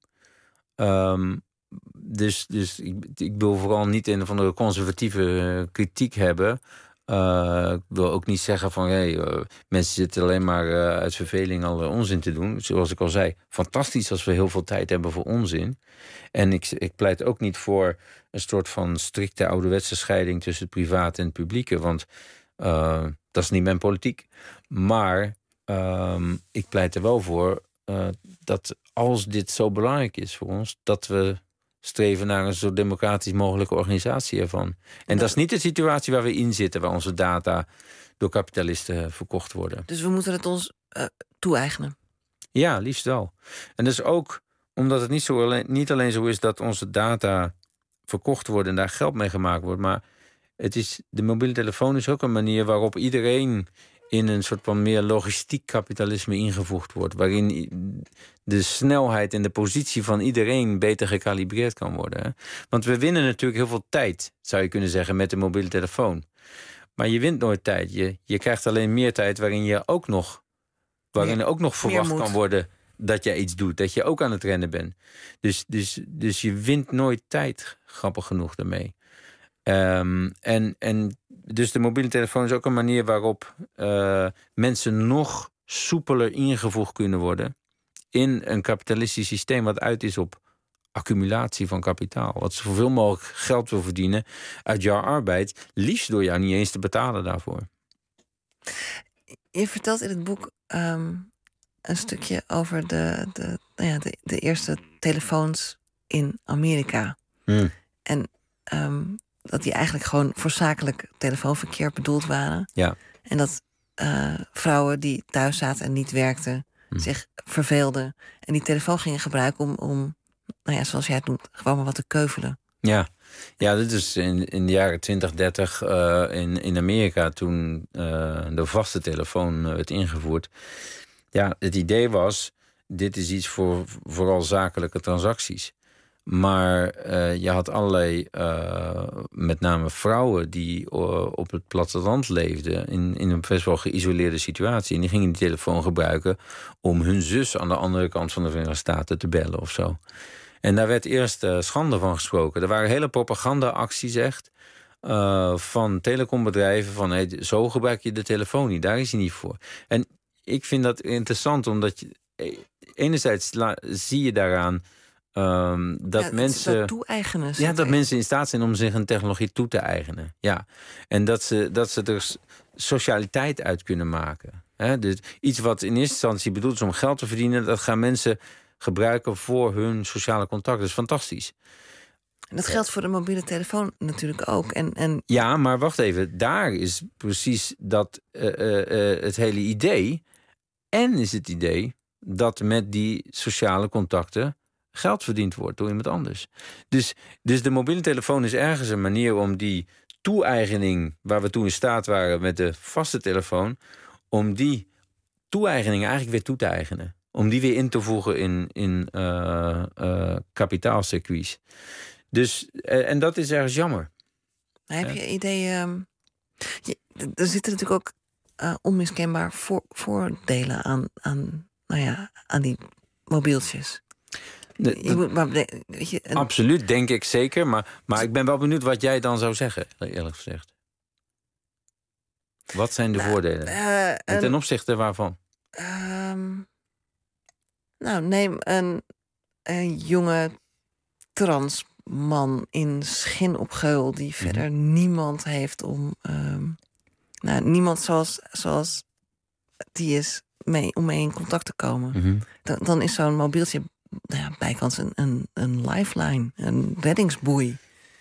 Um, dus dus ik, ik wil vooral niet een van de conservatieve uh, kritiek hebben. Uh, ik wil ook niet zeggen van hey, uh, mensen zitten alleen maar uh, uit verveling al uh, onzin te doen. Zoals ik al zei, fantastisch als we heel veel tijd hebben voor onzin. En ik, ik pleit ook niet voor een soort van strikte ouderwetse scheiding tussen het privaat en het publieke. Want uh, dat is niet mijn politiek. Maar Um, ik pleit er wel voor uh, dat als dit zo belangrijk is voor ons, dat we streven naar een zo democratisch mogelijke organisatie ervan. En dat, dat is niet de situatie waar we in zitten, waar onze data door kapitalisten verkocht worden. Dus we moeten het ons uh, toe-eigenen? Ja, liefst wel. En dat is ook omdat het niet, zo alleen, niet alleen zo is dat onze data verkocht worden en daar geld mee gemaakt wordt, maar het is, de mobiele telefoon is ook een manier waarop iedereen in een soort van meer logistiek kapitalisme ingevoegd wordt, waarin de snelheid en de positie van iedereen beter gekalibreerd kan worden. Hè? Want we winnen natuurlijk heel veel tijd, zou je kunnen zeggen, met de mobiele telefoon. Maar je wint nooit tijd. Je, je krijgt alleen meer tijd waarin je ook nog, waarin er ook nog verwacht kan worden dat je iets doet, dat je ook aan het rennen bent. Dus, dus, dus je wint nooit tijd, grappig genoeg daarmee. Um, en, en dus de mobiele telefoon is ook een manier waarop uh, mensen nog soepeler ingevoegd kunnen worden in een kapitalistisch systeem wat uit is op accumulatie van kapitaal. Wat zoveel mogelijk geld wil verdienen uit jouw arbeid, liefst door jou niet eens te betalen daarvoor. Je vertelt in het boek um, een stukje over de, de, nou ja, de, de eerste telefoons in Amerika. Hmm. En um, dat die eigenlijk gewoon voor zakelijk telefoonverkeer bedoeld waren. Ja. En dat uh, vrouwen die thuis zaten en niet werkten, hm. zich verveelden en die telefoon gingen gebruiken om, om, nou ja, zoals jij het noemt, gewoon maar wat te keuvelen. Ja, ja, dit is in, in de jaren twintig, dertig uh, in, in Amerika toen uh, de vaste telefoon uh, werd ingevoerd. Ja, het idee was, dit is iets voor vooral zakelijke transacties. Maar uh, je had allerlei, uh, met name vrouwen die uh, op het platteland leefden in, in een best wel geïsoleerde situatie. En die gingen die telefoon gebruiken om hun zus aan de andere kant van de Verenigde Staten te bellen of zo. En daar werd eerst uh, schande van gesproken. Er waren hele propaganda-acties echt uh, van telecombedrijven van hey, zo gebruik je de telefoon niet, daar is hij niet voor. En ik vind dat interessant omdat je, enerzijds la, zie je daaraan Um, dat ja, mensen dat toe-eigenen. Ja, dat mensen in staat zijn om zich een technologie toe te eigenen. Ja. En dat ze, dat ze er socialiteit uit kunnen maken. He, dus iets wat in eerste instantie bedoeld is om geld te verdienen, dat gaan mensen gebruiken voor hun sociale contact. Dat is fantastisch. En dat geldt voor de mobiele telefoon natuurlijk ook. En, en... Ja, maar wacht even. Daar is precies dat uh, uh, uh, het hele idee. En is het idee dat met die sociale contacten geld verdiend wordt door iemand anders. Dus, dus de mobiele telefoon is ergens een manier om die toe-eigening, waar we toen in staat waren met de vaste telefoon, om die toe-eigening eigenlijk weer toe te eigenen. Om die weer in te voegen in, in uh, uh, kapitaalcircuits. Dus, uh, en dat is ergens jammer. Heb je idee... Um, je, er zitten natuurlijk ook uh, onmiskenbaar voor, voordelen aan, aan, nou ja, aan die mobieltjes. De, je moet maar, weet je, een... Absoluut, denk ik zeker. Maar, maar ik ben wel benieuwd wat jij dan zou zeggen, eerlijk gezegd. Wat zijn de nou, voordelen? Uh, en ten een, opzichte waarvan? Um, nou, neem een, een jonge transman in Schin op Geul die mm-hmm. verder niemand heeft om... Um, nou, niemand zoals, zoals die is mee, om mee in contact te komen. Mm-hmm. Dan, dan is zo'n mobieltje nou ja, bijkans een, een, een lifeline, een reddingsboei.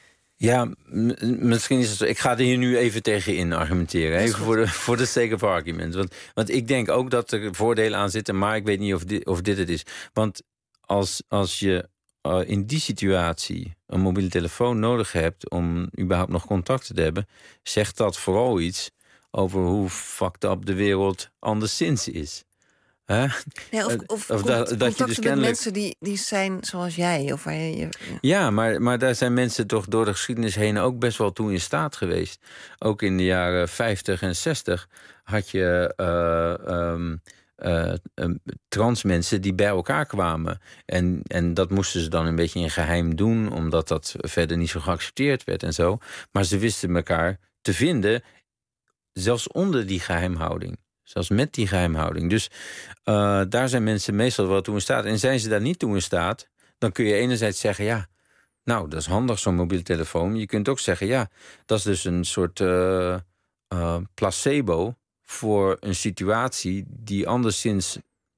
Ja, m- misschien is het zo. Ik ga er hier nu even tegen in argumenteren. Even voor de, voor de sake of argument. Want, want ik denk ook dat er voordelen aan zitten, maar ik weet niet of dit, of dit het is. Want als, als je uh, in die situatie een mobiele telefoon nodig hebt om überhaupt nog contacten te hebben, zegt dat vooral iets over hoe fucked up de wereld anderszins is. Huh? Ja, of of, of dat, dat je dus kennelijk... met mensen die, die zijn zoals jij. Of waar je, je... Ja, maar, maar daar zijn mensen toch door de geschiedenis heen ook best wel toe in staat geweest. Ook in de jaren vijftig en zestig had je uh, um, uh, um, trans mensen die bij elkaar kwamen. En, en dat moesten ze dan een beetje in geheim doen, omdat dat verder niet zo geaccepteerd werd en zo. Maar ze wisten elkaar te vinden, zelfs onder die geheimhouding. Zelfs met die geheimhouding. Dus uh, daar zijn mensen meestal wel toe in staat. En zijn ze daar niet toe in staat, dan kun je enerzijds zeggen, ja, nou, dat is handig, zo'n mobiele telefoon. Je kunt ook zeggen, ja, dat is dus een soort uh, uh, placebo voor een situatie die anderszins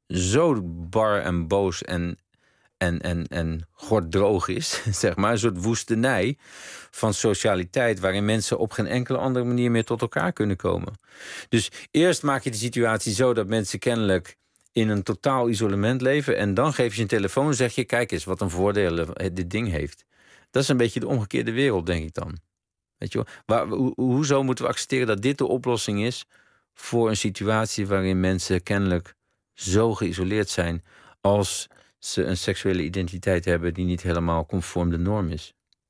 zo bar en boos en, en, en, en gorddroog is, zeg maar. Een soort woestenij van socialiteit, waarin mensen op geen enkele andere manier meer tot elkaar kunnen komen. Dus eerst maak je de situatie zo dat mensen kennelijk in een totaal isolement leven, en dan geef je een telefoon en zeg je, kijk eens wat een voordelen dit ding heeft. Dat is een beetje de omgekeerde wereld, denk ik dan. Weet je wel? Waar, ho, hoezo moeten we accepteren dat dit de oplossing is voor een situatie waarin mensen kennelijk zo geïsoleerd zijn als ze een seksuele identiteit hebben die niet helemaal conform de norm is?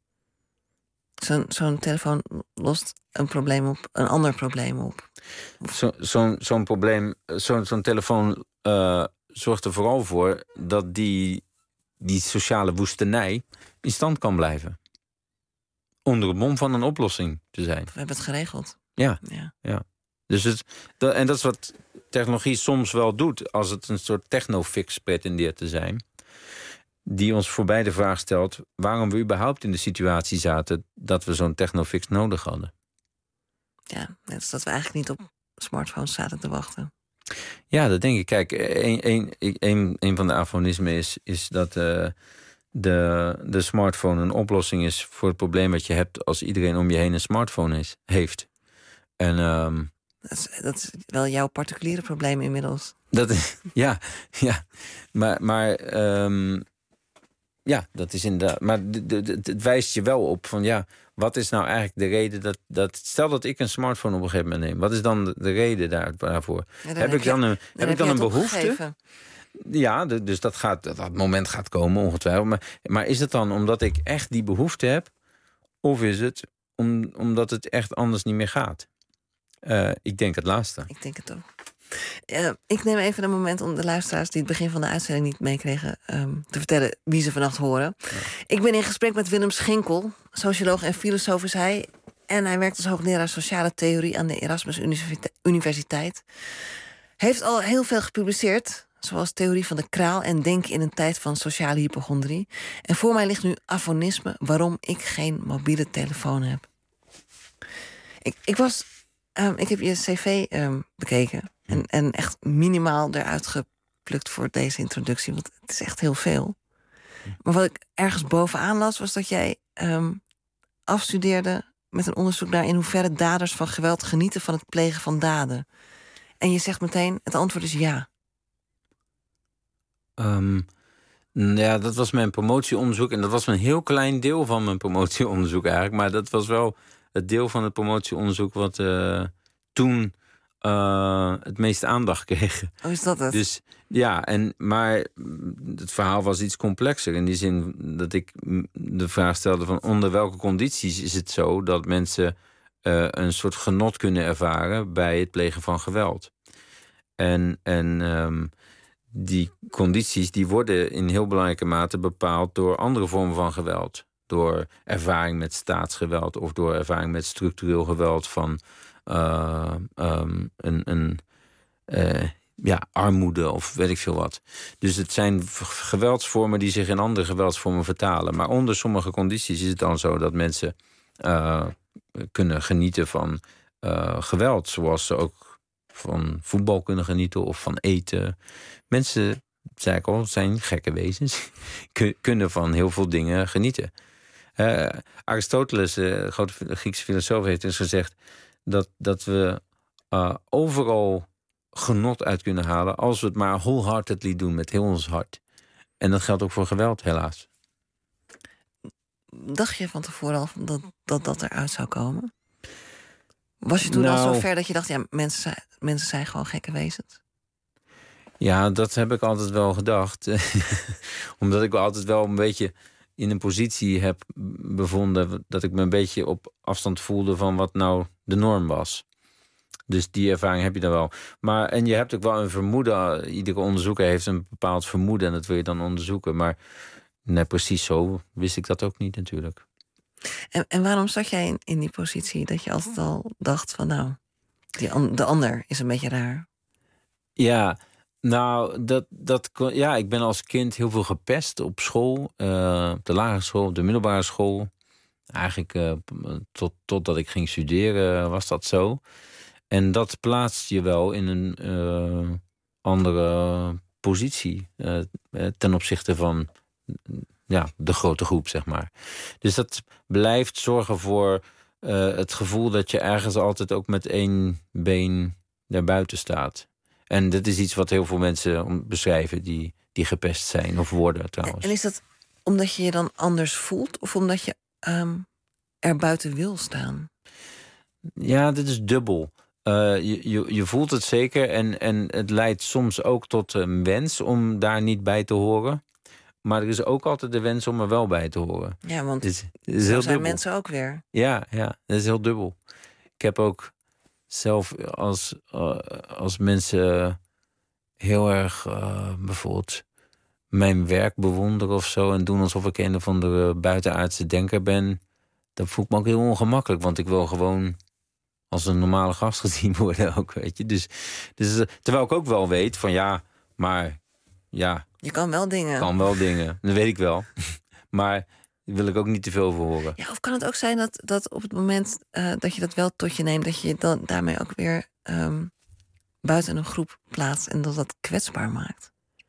Zo'n, zo'n telefoon lost een probleem op, een ander probleem op. Zo, zo'n, zo'n probleem, zo'n, zo'n telefoon uh, zorgt er vooral voor dat die, die sociale woestenij in stand kan blijven. Onder het mom van een oplossing te zijn. We hebben het geregeld. Ja, ja. ja. Dus het, dat, en dat is wat technologie soms wel doet, als het een soort technofix pretendeert te zijn, die ons voorbij de vraag stelt waarom we überhaupt in de situatie zaten dat we zo'n technofix nodig hadden. Ja, net als dat we eigenlijk niet op smartphones zaten te wachten. Ja, dat denk ik. Kijk, een, een, een, een van de afonismen is, is dat uh, de, de smartphone een oplossing is voor het probleem wat je hebt als iedereen om je heen een smartphone is, heeft. En um, dat, is, dat is wel jouw particuliere probleem inmiddels. Dat is, ja, ja. Maar, maar um, ja, dat is inderdaad. Maar de, de, de, het wijst je wel op van ja, wat is nou eigenlijk de reden dat, dat stel dat ik een smartphone op een gegeven moment neem. Wat is dan de, de reden daar, daarvoor? Ja, dan heb, heb ik dan een, dan heb ik dan een behoefte? Opgegeven. Ja, de, dus dat, gaat, dat moment gaat komen ongetwijfeld. Maar, maar is het dan omdat ik echt die behoefte heb? Of is het om, omdat het echt anders niet meer gaat? Uh, ik denk het laatste. Ik denk het ook. Uh, ik neem even een moment om de luisteraars die het begin van de uitzending niet meekregen um, te vertellen wie ze vannacht horen. Ja. Ik ben in gesprek met Willem Schinkel, socioloog en filosoof is hij. En hij werkt als hoogleraar sociale theorie aan de Erasmus Universiteit. Heeft al heel veel gepubliceerd, zoals Theorie van de Kraal en Denken in een tijd van sociale hypochondrie. En voor mij ligt nu afonisme, waarom ik geen mobiele telefoon heb. Ik, ik was... Um, ik heb je cv um, bekeken. En, en echt minimaal eruit geplukt voor deze introductie. Want het is echt heel veel. Maar wat ik ergens bovenaan las, was dat jij um, afstudeerde met een onderzoek naar in hoeverre daders van geweld genieten van het plegen van daden. En je zegt meteen, het antwoord is ja. Um, ja, dat was mijn promotieonderzoek. En dat was een heel klein deel van mijn promotieonderzoek eigenlijk. Maar dat was wel het deel van het promotieonderzoek wat uh, toen uh, het meeste aandacht kreeg. Oh, is dat het? Dus ja, en, maar het verhaal was iets complexer. In die zin dat ik de vraag stelde van onder welke condities is het zo dat mensen uh, een soort genot kunnen ervaren bij het plegen van geweld. En, en um, die condities die worden in heel belangrijke mate bepaald door andere vormen van geweld. Door ervaring met staatsgeweld of door ervaring met structureel geweld van uh, um, een, een uh, ja, armoede of weet ik veel wat. Dus het zijn geweldsvormen die zich in andere geweldsvormen vertalen. Maar onder sommige condities is het dan zo dat mensen uh, kunnen genieten van uh, geweld. Zoals ze ook van voetbal kunnen genieten of van eten. Mensen, zei ik al, zijn gekke wezens. Kunnen van heel veel dingen genieten. Uh, Aristoteles, uh, grote Griekse filosoof, heeft dus gezegd dat, dat we uh, overal genot uit kunnen halen als we het maar wholeheartedly doen, met heel ons hart. En dat geldt ook voor geweld, helaas. Dacht je van tevoren al dat dat, dat eruit zou komen? Was je toen nou, al zo ver dat je dacht, ja, mensen zijn, mensen zijn gewoon gekke wezens? Ja, dat heb ik altijd wel gedacht. Omdat ik altijd wel een beetje in een positie heb bevonden dat ik me een beetje op afstand voelde van wat nou de norm was. Dus die ervaring heb je dan wel. Maar, en je hebt ook wel een vermoeden. Iedere onderzoeker heeft een bepaald vermoeden en dat wil je dan onderzoeken. Maar net precies zo wist ik dat ook niet natuurlijk. En, en waarom zat jij in, in die positie dat je altijd al dacht van nou, die an, de ander is een beetje raar? Ja, nou, dat, dat, ja, ik ben als kind heel veel gepest op school. Uh, op de lagere school, op de middelbare school. Eigenlijk uh, tot, totdat ik ging studeren was dat zo. En dat plaatst je wel in een uh, andere positie uh, ten opzichte van ja, de grote groep, zeg maar. Dus dat blijft zorgen voor uh, het gevoel dat je ergens altijd ook met één been daarbuiten staat. En dat is iets wat heel veel mensen beschrijven die, die gepest zijn of worden trouwens. En is dat omdat je je dan anders voelt of omdat je um, er buiten wil staan? Ja, dit is dubbel. Uh, je, je, je voelt het zeker en, en het leidt soms ook tot een wens om daar niet bij te horen. Maar er is ook altijd de wens om er wel bij te horen. Ja, want het is, het is zo heel zijn dubbel. mensen ook weer. Ja, ja, dat is heel dubbel. Ik heb ook zelf als, uh, als mensen heel erg uh, bijvoorbeeld mijn werk bewonderen of zo en doen alsof ik een of andere buitenaardse denker ben, dan voel ik me ook heel ongemakkelijk, want ik wil gewoon als een normale gast gezien worden ook, weet je. Dus, dus terwijl ik ook wel weet van ja, maar ja. Je kan wel dingen. kan wel dingen, dat weet ik wel. Maar daar wil ik ook niet te veel over horen. Ja, of kan het ook zijn dat, dat op het moment uh, dat je dat wel tot je neemt, dat je dan daarmee ook weer um, buiten een groep plaatst en dat dat kwetsbaar maakt?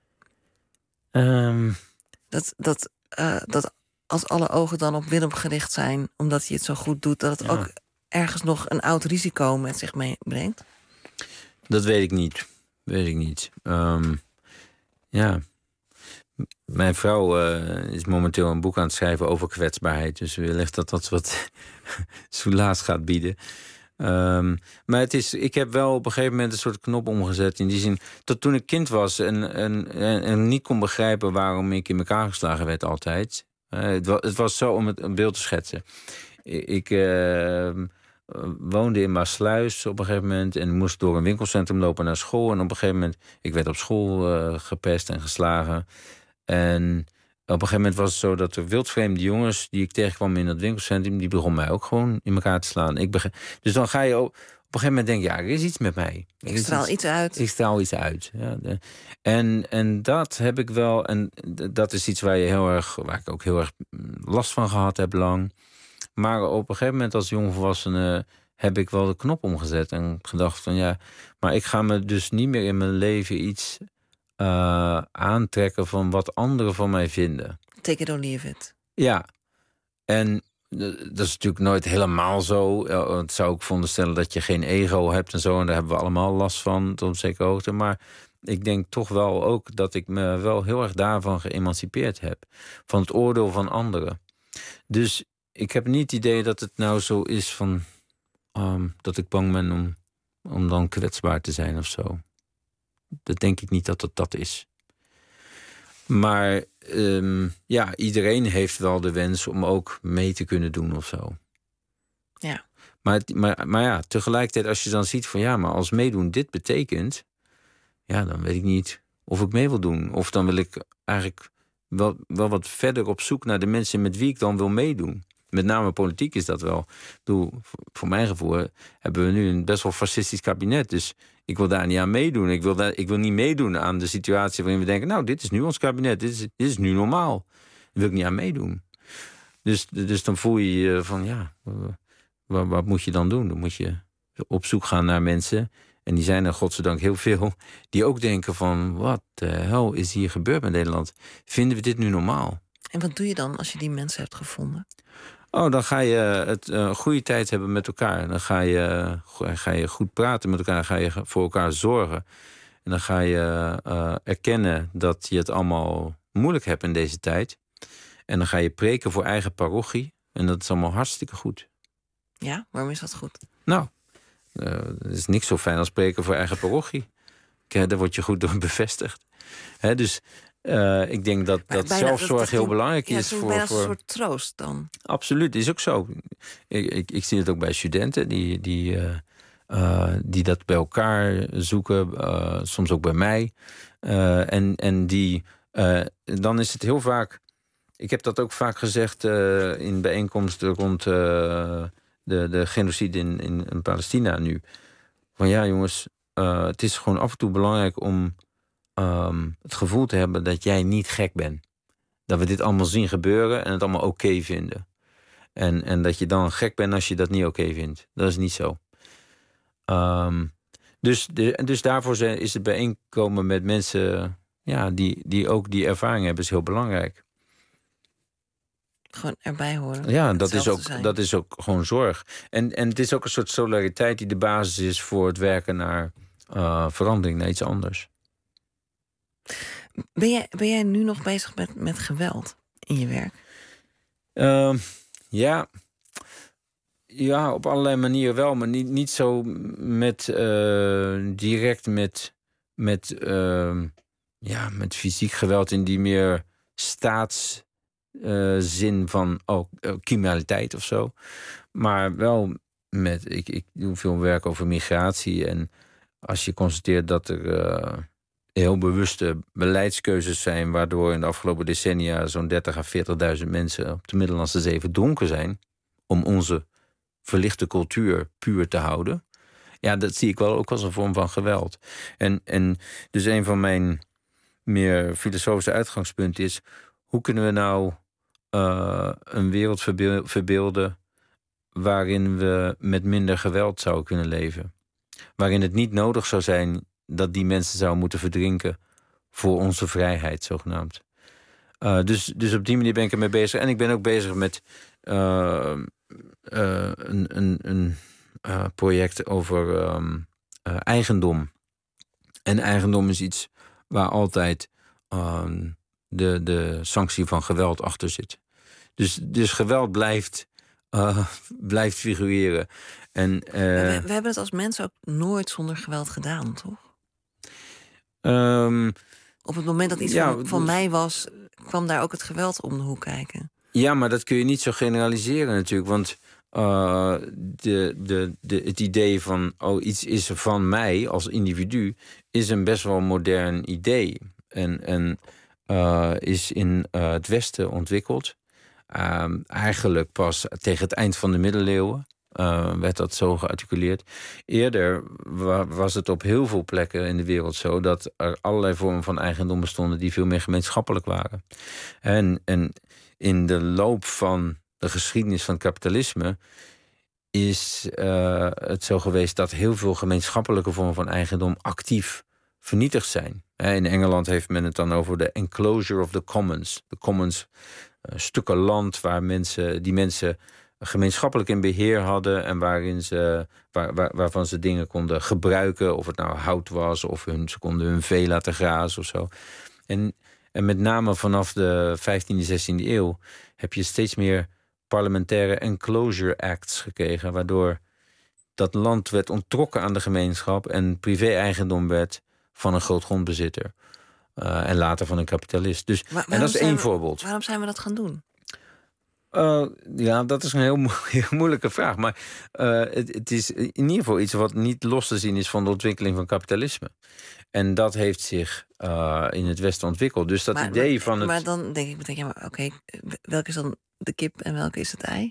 Um, dat, dat, uh, dat als alle ogen dan op Willem gericht zijn, omdat hij het zo goed doet, dat het ja. ook ergens nog een oud risico met zich meebrengt? Dat weet ik niet. Weet ik niet. Um, ja. Mijn vrouw uh, is momenteel een boek aan het schrijven over kwetsbaarheid. Dus wellicht dat dat wat soelaas gaat bieden. Um, maar het is, ik heb wel op een gegeven moment een soort knop omgezet. In die zin, tot toen ik kind was en, en, en, en niet kon begrijpen waarom ik in elkaar geslagen werd altijd. Uh, het, was, het was zo om het een beeld te schetsen. Ik uh, woonde in Maasluis op een gegeven moment en moest door een winkelcentrum lopen naar school. En op een gegeven moment, ik werd op school uh, gepest en geslagen. En op een gegeven moment was het zo dat er wildvreemde jongens die ik tegenkwam in dat winkelcentrum, die begonnen mij ook gewoon in elkaar te slaan. Ik begin... Dus dan ga je op, op een gegeven moment denken, ja, er is iets met mij. Er ik straal iets, iets uit. Ik straal iets uit. Ja, de, en, en dat heb ik wel, en dat is iets waar je heel erg, waar ik ook heel erg last van gehad heb lang. Maar op een gegeven moment als jongvolwassene heb ik wel de knop omgezet en gedacht van ja, maar ik ga me dus niet meer in mijn leven iets Uh, aantrekken van wat anderen van mij vinden. Take it or leave it. Ja. En dat is natuurlijk nooit helemaal zo. Het zou ook veronderstellen dat je geen ego hebt en zo. En daar hebben we allemaal last van, tot op zekere hoogte. Maar ik denk toch wel ook dat ik me wel heel erg daarvan geëmancipeerd heb. Van het oordeel van anderen. Dus ik heb niet het idee dat het nou zo is van... Um, dat ik bang ben om, om dan kwetsbaar te zijn of zo. Dat denk ik niet dat het dat is. Maar um, ja, iedereen heeft wel de wens om ook mee te kunnen doen of zo. Ja. Maar, maar, maar ja, tegelijkertijd als je dan ziet van... ja, maar als meedoen dit betekent... ja, dan weet ik niet of ik mee wil doen. Of dan wil ik eigenlijk wel, wel wat verder op zoek... naar de mensen met wie ik dan wil meedoen. Met name politiek is dat wel. Ik bedoel, voor mijn gevoel hebben we nu een best wel fascistisch kabinet. Dus ik wil daar niet aan meedoen. Ik wil, daar, ik wil niet meedoen aan de situatie waarin we denken... nou, dit is nu ons kabinet, dit is, dit is nu normaal. Daar wil ik niet aan meedoen. Dus, dus dan voel je je van, ja, wat, wat moet je dan doen? Dan moet je op zoek gaan naar mensen... en die zijn er godzijdank heel veel... die ook denken van, wat de hel is hier gebeurd met Nederland? Vinden we dit nu normaal? En wat doe je dan als je die mensen hebt gevonden? Oh, dan ga je het uh, goede tijd hebben met elkaar. Dan ga je, ga je goed praten met elkaar. Ga je voor elkaar zorgen. En dan ga je uh, erkennen dat je het allemaal moeilijk hebt in deze tijd. En dan ga je preken voor eigen parochie. En dat is allemaal hartstikke goed. Ja, waarom is dat goed? Nou, uh, er is niks zo fijn als preken voor eigen parochie. Kijk, daar word je goed door bevestigd. Hè, dus... Uh, ik denk dat, dat bijna, zelfzorg dat, dat heel belangrijk ja, is. voor, voor, voor een soort troost dan. Absoluut, is ook zo. Ik, ik, ik zie het ook bij studenten die, die, uh, uh, die dat bij elkaar zoeken. Uh, soms ook bij mij. Uh, en, en die, uh, dan is het heel vaak... Ik heb dat ook vaak gezegd uh, in bijeenkomsten rond uh, de, de genocide in, in, in Palestina nu. Van ja, jongens, uh, het is gewoon af en toe belangrijk om... Um, het gevoel te hebben dat jij niet gek bent. Dat we dit allemaal zien gebeuren en het allemaal oké okay vinden. En, en dat je dan gek bent als je dat niet oké okay vindt. Dat is niet zo. Um, dus, de, dus daarvoor zijn, is het bijeenkomen met mensen... Ja, die, die ook die ervaring hebben, is heel belangrijk. Gewoon erbij horen. Ja, dat is, ook, dat is ook gewoon zorg. En, en het is ook een soort solidariteit die de basis is... voor het werken naar uh, verandering, naar iets anders. Ben jij, ben jij nu nog bezig met, met geweld in je werk? Uh, ja. ja, op allerlei manieren wel. Maar niet, niet zo met, uh, direct met, met, uh, ja, met fysiek geweld... in die meer staatszin uh, van oh, uh, criminaliteit of zo. Maar wel met... Ik, ik doe veel werk over migratie. En als je constateert dat er... Uh, heel bewuste beleidskeuzes zijn... waardoor in de afgelopen decennia zo'n dertig à veertigduizend mensen... op de Middellandse Zee verdronken zijn... om onze verlichte cultuur puur te houden. Ja, dat zie ik wel ook als een vorm van geweld. En, en dus een van mijn meer filosofische uitgangspunten is... hoe kunnen we nou uh, een wereld verbeelden... waarin we met minder geweld zouden kunnen leven? Waarin het niet nodig zou zijn... dat die mensen zouden moeten verdrinken voor onze vrijheid, zogenaamd. Uh, dus, dus op die manier ben ik ermee bezig. En ik ben ook bezig met uh, uh, een, een, een uh, project over um, uh, eigendom. En eigendom is iets waar altijd uh, de, de sanctie van geweld achter zit. Dus, dus geweld blijft, uh, blijft figureren. En, uh, we, we hebben het als mensen ook nooit zonder geweld gedaan, toch? Um, Op het moment dat iets ja, van, van mij was, kwam daar ook het geweld om de hoek kijken. Ja, maar dat kun je niet zo generaliseren natuurlijk. Want uh, de, de, de, het idee van oh, iets is van mij als individu... is een best wel modern idee. En, en uh, is in uh, het Westen ontwikkeld. Uh, eigenlijk pas tegen het eind van de middeleeuwen. Uh, werd dat zo gearticuleerd. Eerder wa- was het op heel veel plekken in de wereld zo... dat er allerlei vormen van eigendom bestonden... die veel meer gemeenschappelijk waren. En, en in de loop van de geschiedenis van het kapitalisme... is uh, het zo geweest dat heel veel gemeenschappelijke vormen van eigendom... actief vernietigd zijn. In Engeland heeft men het dan over de enclosure of the commons. De commons, uh, stukken land waar mensen, die mensen... gemeenschappelijk in beheer hadden en waarin ze, waar, waar, waarvan ze dingen konden gebruiken. Of het nou hout was of hun, ze konden hun vee laten grazen of zo. En, en met name vanaf de vijftiende, zestiende eeuw heb je steeds meer parlementaire enclosure acts gekregen, waardoor dat land werd onttrokken aan de gemeenschap en privé-eigendom werd van een groot grondbezitter. Uh, en later van een kapitalist. Dus, en dat is één we, voorbeeld. Waarom zijn we dat gaan doen? Uh, ja, dat is een heel, mo- heel moeilijke vraag. Maar uh, het, het is in ieder geval iets wat niet los te zien is van de ontwikkeling van kapitalisme. En dat heeft zich uh, in het Westen ontwikkeld. Dus dat maar, idee maar, van het... Maar dan denk ik meteen, ja, maar oké, okay, welke is dan de kip en welke is het ei?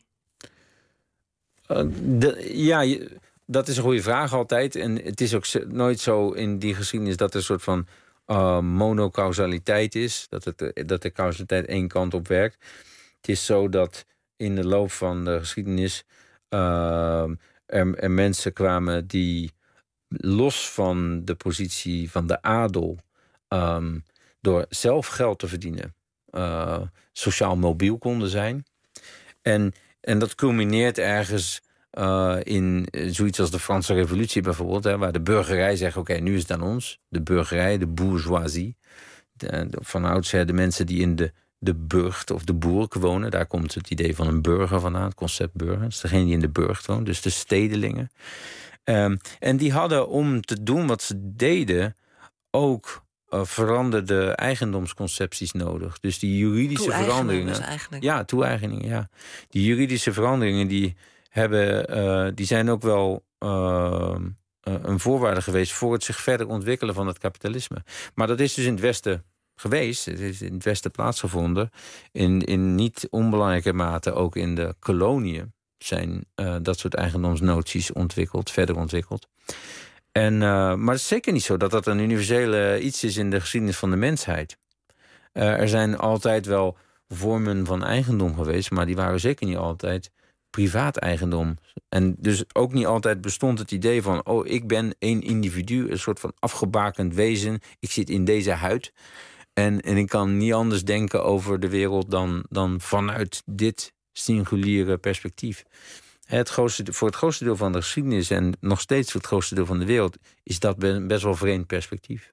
Uh, de, ja, je, dat is een goede vraag altijd. En het is ook nooit zo in die geschiedenis dat er een soort van uh, monocausaliteit is. Dat, het, dat de causaliteit één kant op werkt. Het is zo dat in de loop van de geschiedenis uh, er, er mensen kwamen die los van de positie van de adel, um, door zelf geld te verdienen, uh, sociaal mobiel konden zijn. En, en dat culmineert ergens uh, in zoiets als de Franse Revolutie bijvoorbeeld, hè, waar de burgerij zegt, oké, okay, nu is het aan ons. De burgerij, de bourgeoisie. De, de, van oudsher de mensen die in de de burcht of de burg wonen. Daar komt het idee van een burger vandaan, het concept burger. Dat is degene die in de burcht woont, dus de stedelingen. Um, en die hadden om te doen wat ze deden ook uh, veranderde eigendomsconcepties nodig. Dus die juridische veranderingen. Dus eigenlijk. Ja, toe-eigeningen, ja. Die juridische veranderingen die hebben, uh, die zijn ook wel uh, uh, een voorwaarde geweest voor het zich verder ontwikkelen van het kapitalisme. Maar dat is dus in het Westen geweest. Het is in het Westen plaatsgevonden. In, in niet onbelangrijke mate ook in de koloniën zijn uh, dat soort eigendomsnoties ontwikkeld, verder ontwikkeld. En, uh, maar het is zeker niet zo dat dat een universele iets is in de geschiedenis van de mensheid. Uh, er zijn altijd wel vormen van eigendom geweest, maar die waren zeker niet altijd privaat eigendom. En dus ook niet altijd bestond het idee van, oh, ik ben één individu, een soort van afgebakend wezen. Ik zit in deze huid. En, en ik kan niet anders denken over de wereld dan, dan vanuit dit singuliere perspectief. Het grootste, voor het grootste deel van de geschiedenis en nog steeds voor het grootste deel van de wereld is dat best wel vreemd perspectief.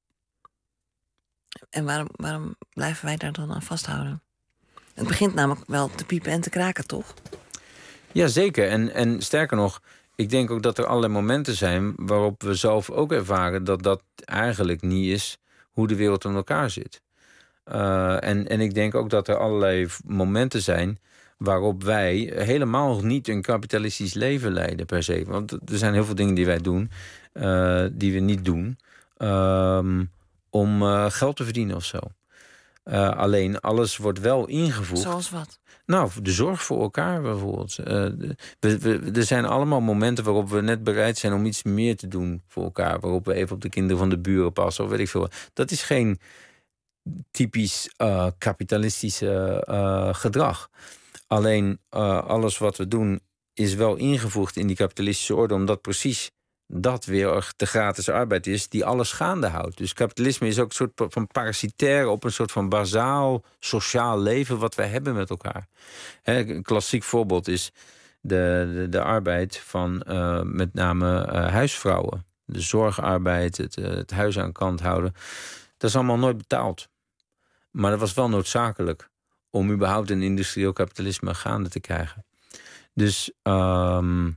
En waarom, waarom blijven wij daar dan aan vasthouden? Het begint namelijk wel te piepen en te kraken, toch? Ja, zeker. En, en sterker nog, ik denk ook dat er allerlei momenten zijn waarop we zelf ook ervaren dat dat eigenlijk niet is hoe de wereld in elkaar zit. Uh, en, en ik denk ook dat er allerlei momenten zijn waarop wij helemaal niet een kapitalistisch leven leiden per se. Want er zijn heel veel dingen die wij doen, uh, die we niet doen, um, om uh, geld te verdienen of zo. Uh, alleen alles wordt wel ingevoegd. Zoals wat? Nou, de zorg voor elkaar bijvoorbeeld. Uh, we, we, er zijn allemaal momenten waarop we net bereid zijn om iets meer te doen voor elkaar. Waarop we even op de kinderen van de buren passen of weet ik veel. Dat is geen typisch uh, kapitalistische uh, gedrag. Alleen uh, alles wat we doen is wel ingevoegd in die kapitalistische orde, omdat precies dat weer de gratis arbeid is die alles gaande houdt. Dus kapitalisme is ook een soort van parasitair op een soort van bazaal sociaal leven wat wij hebben met elkaar. He, een klassiek voorbeeld is de, de, de arbeid van uh, met name uh, huisvrouwen. De zorgarbeid, het, uh, het huis aan kant houden. Dat is allemaal nooit betaald. Maar dat was wel noodzakelijk om überhaupt een industrieel kapitalisme gaande te krijgen. Dus um,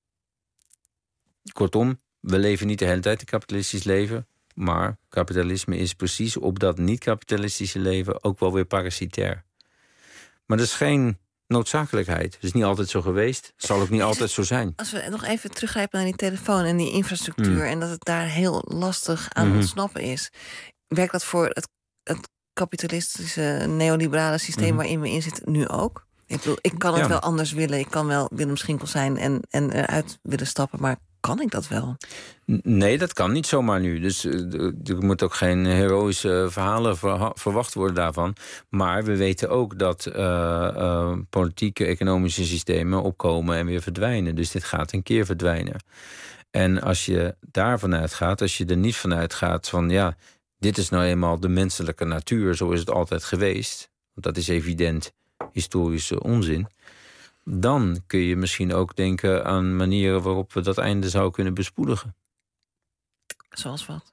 kortom, we leven niet de hele tijd een kapitalistisch leven, maar kapitalisme is precies op dat niet-kapitalistische leven ook wel weer parasitair. Maar dat is geen noodzakelijkheid. Het is niet altijd zo geweest. Het zal ook niet altijd zo zijn. Als we nog even teruggrijpen naar die telefoon en die infrastructuur, mm. en dat het daar heel lastig aan Mm-hmm. ontsnappen is. Werkt dat voor het, het kapitalistische neoliberale systeem mm-hmm. waarin we in zitten nu ook? Ik bedoel, ik kan het ja. wel anders willen. Ik kan wel Willem Schinkel zijn en, en eruit willen stappen, maar kan ik dat wel? Nee, dat kan niet zomaar nu. Dus uh, er moet ook geen heroïsche verhalen ver- verwacht worden daarvan. Maar we weten ook dat uh, uh, politieke, economische systemen opkomen en weer verdwijnen. Dus dit gaat een keer verdwijnen. En als je daarvan uitgaat, als je er niet van uitgaat van ja, dit is nou eenmaal de menselijke natuur, zo is het altijd geweest. Want dat is evident historische onzin. dan kun je misschien ook denken aan manieren waarop we dat einde zouden kunnen bespoedigen. Zoals wat?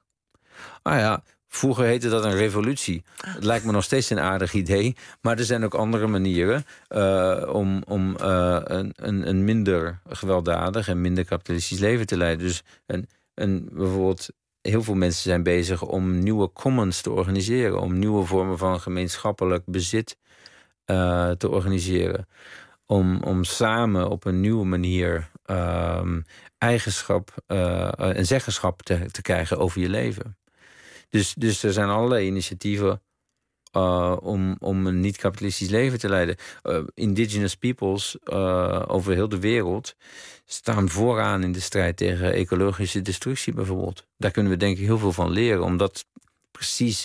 Ah ja, vroeger heette dat een revolutie. Ah. Het lijkt me nog steeds een aardig idee. Maar er zijn ook andere manieren uh, om, om uh, een, een, een minder gewelddadig en minder kapitalistisch leven te leiden. Dus een, een, bijvoorbeeld, heel veel mensen zijn bezig om nieuwe commons te organiseren. Om nieuwe vormen van gemeenschappelijk bezit uh, te organiseren. Om, om samen op een nieuwe manier uh, eigenschap uh, en zeggenschap te, te krijgen over je leven. Dus, dus er zijn allerlei initiatieven uh, om, om een niet-kapitalistisch leven te leiden. Uh, indigenous peoples uh, over heel de wereld staan vooraan in de strijd tegen ecologische destructie bijvoorbeeld. Daar kunnen we denk ik heel veel van leren, omdat precies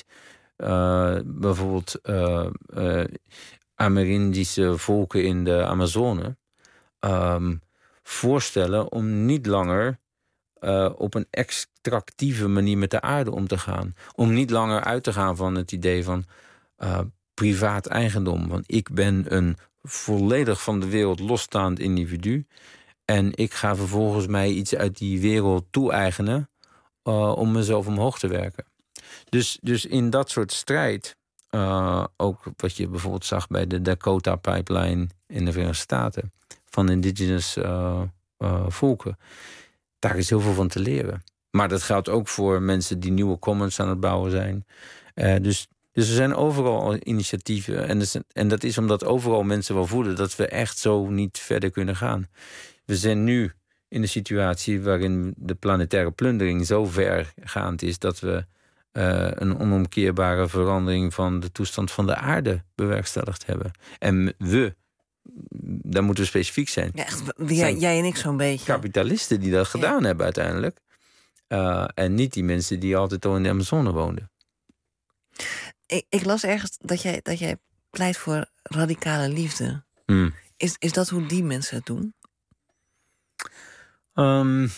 uh, bijvoorbeeld uh, uh, Amerindische volken in de Amazone um, voorstellen om niet langer uh, op een extractieve manier met de aarde om te gaan. Om niet langer uit te gaan van het idee van uh, privaat eigendom. Want ik ben een volledig van de wereld losstaand individu en ik ga vervolgens mij iets uit die wereld toe-eigenen uh, om mezelf omhoog te werken. Dus, dus in dat soort strijd, Uh, ook wat je bijvoorbeeld zag bij de Dakota Pipeline in de Verenigde Staten, van indigenous uh, uh, volken. Daar is heel veel van te leren. Maar dat geldt ook voor mensen die nieuwe commons aan het bouwen zijn. Uh, dus, dus er zijn overal initiatieven. En, dus, en dat is omdat overal mensen wel voelen dat we echt zo niet verder kunnen gaan. We zijn nu in de situatie waarin de planetaire plundering zo vergaand is dat we Uh, een onomkeerbare verandering van de toestand van de aarde bewerkstelligd hebben. En we, daar moeten we specifiek zijn. Ja, echt, jij, jij en ik zo'n beetje. Kapitalisten die dat gedaan ja. hebben uiteindelijk. Uh, en niet die mensen die altijd al in de Amazone woonden. Ik, ik las ergens dat jij, dat jij pleit voor radicale liefde. Mm. Is, is dat hoe die mensen het doen? Um,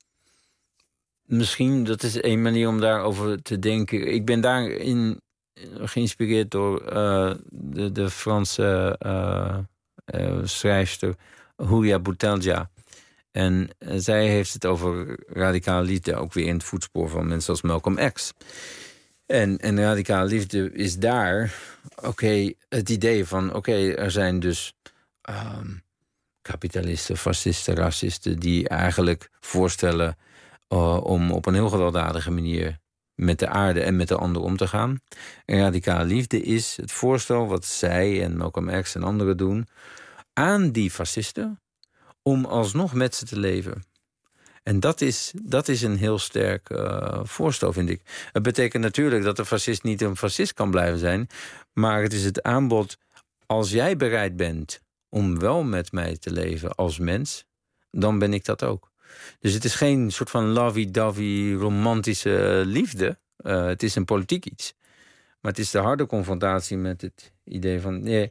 Misschien, dat is één manier om daarover te denken. Ik ben daarin geïnspireerd door uh, de, de Franse uh, uh, schrijfster Huria Boutelja. En uh, zij heeft het over radicale liefde, ook weer in het voetspoor van mensen als Malcolm X. En, en radicale liefde is daar, oké, okay, het idee van, oké, okay, er zijn dus um, kapitalisten, fascisten, racisten die eigenlijk voorstellen Uh, om op een heel gewelddadige manier met de aarde en met de ander om te gaan. En radicale liefde is het voorstel wat zij en Malcolm X en anderen doen aan die fascisten om alsnog met ze te leven. En dat is, dat is een heel sterk uh, voorstel, vind ik. Het betekent natuurlijk dat de fascist niet een fascist kan blijven zijn, maar het is het aanbod, als jij bereid bent om wel met mij te leven als mens, dan ben ik dat ook. Dus het is geen soort van lovey-dovey romantische liefde. Uh, het is een politiek iets. Maar het is de harde confrontatie met het idee van, nee,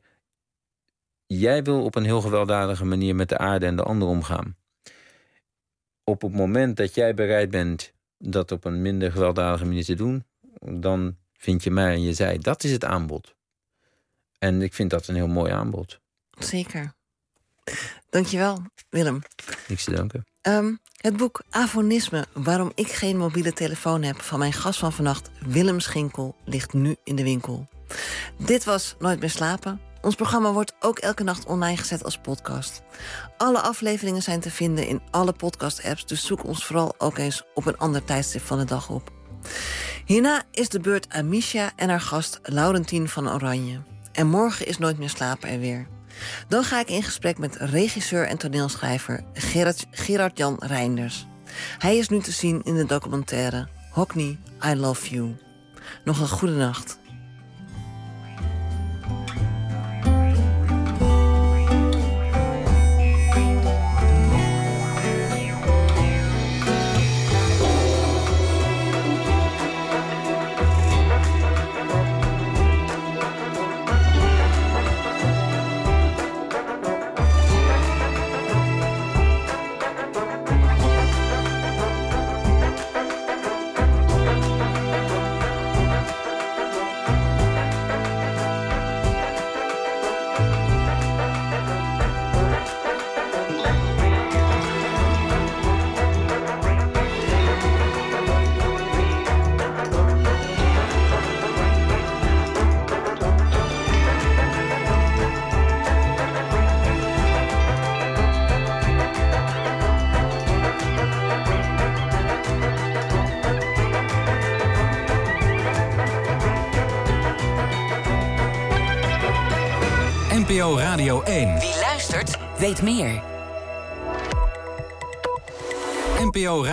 jij wil op een heel gewelddadige manier met de aarde en de ander omgaan. Op het moment dat jij bereid bent dat op een minder gewelddadige manier te doen, dan vind je mij en je zij, dat is het aanbod. En ik vind dat een heel mooi aanbod. Zeker. Dankjewel, Willem. Niks te danken. Um, het boek Avonisme, waarom ik geen mobiele telefoon heb, van mijn gast van vannacht, Willem Schinkel, ligt nu in de winkel. Dit was Nooit meer slapen. Ons programma wordt ook elke nacht online gezet als podcast. Alle afleveringen zijn te vinden in alle podcast-apps, dus zoek ons vooral ook eens op een ander tijdstip van de dag op. Hierna is de beurt aan Misha en haar gast Laurentien van Oranje. En morgen is Nooit meer slapen er weer. Dan ga ik in gesprek met regisseur en toneelschrijver Gerard, Gerard-Jan Reinders. Hij is nu te zien in de documentaire Hockney, I Love You. Nog een goede nacht. N P O Radio één. Wie luistert, weet meer. N P O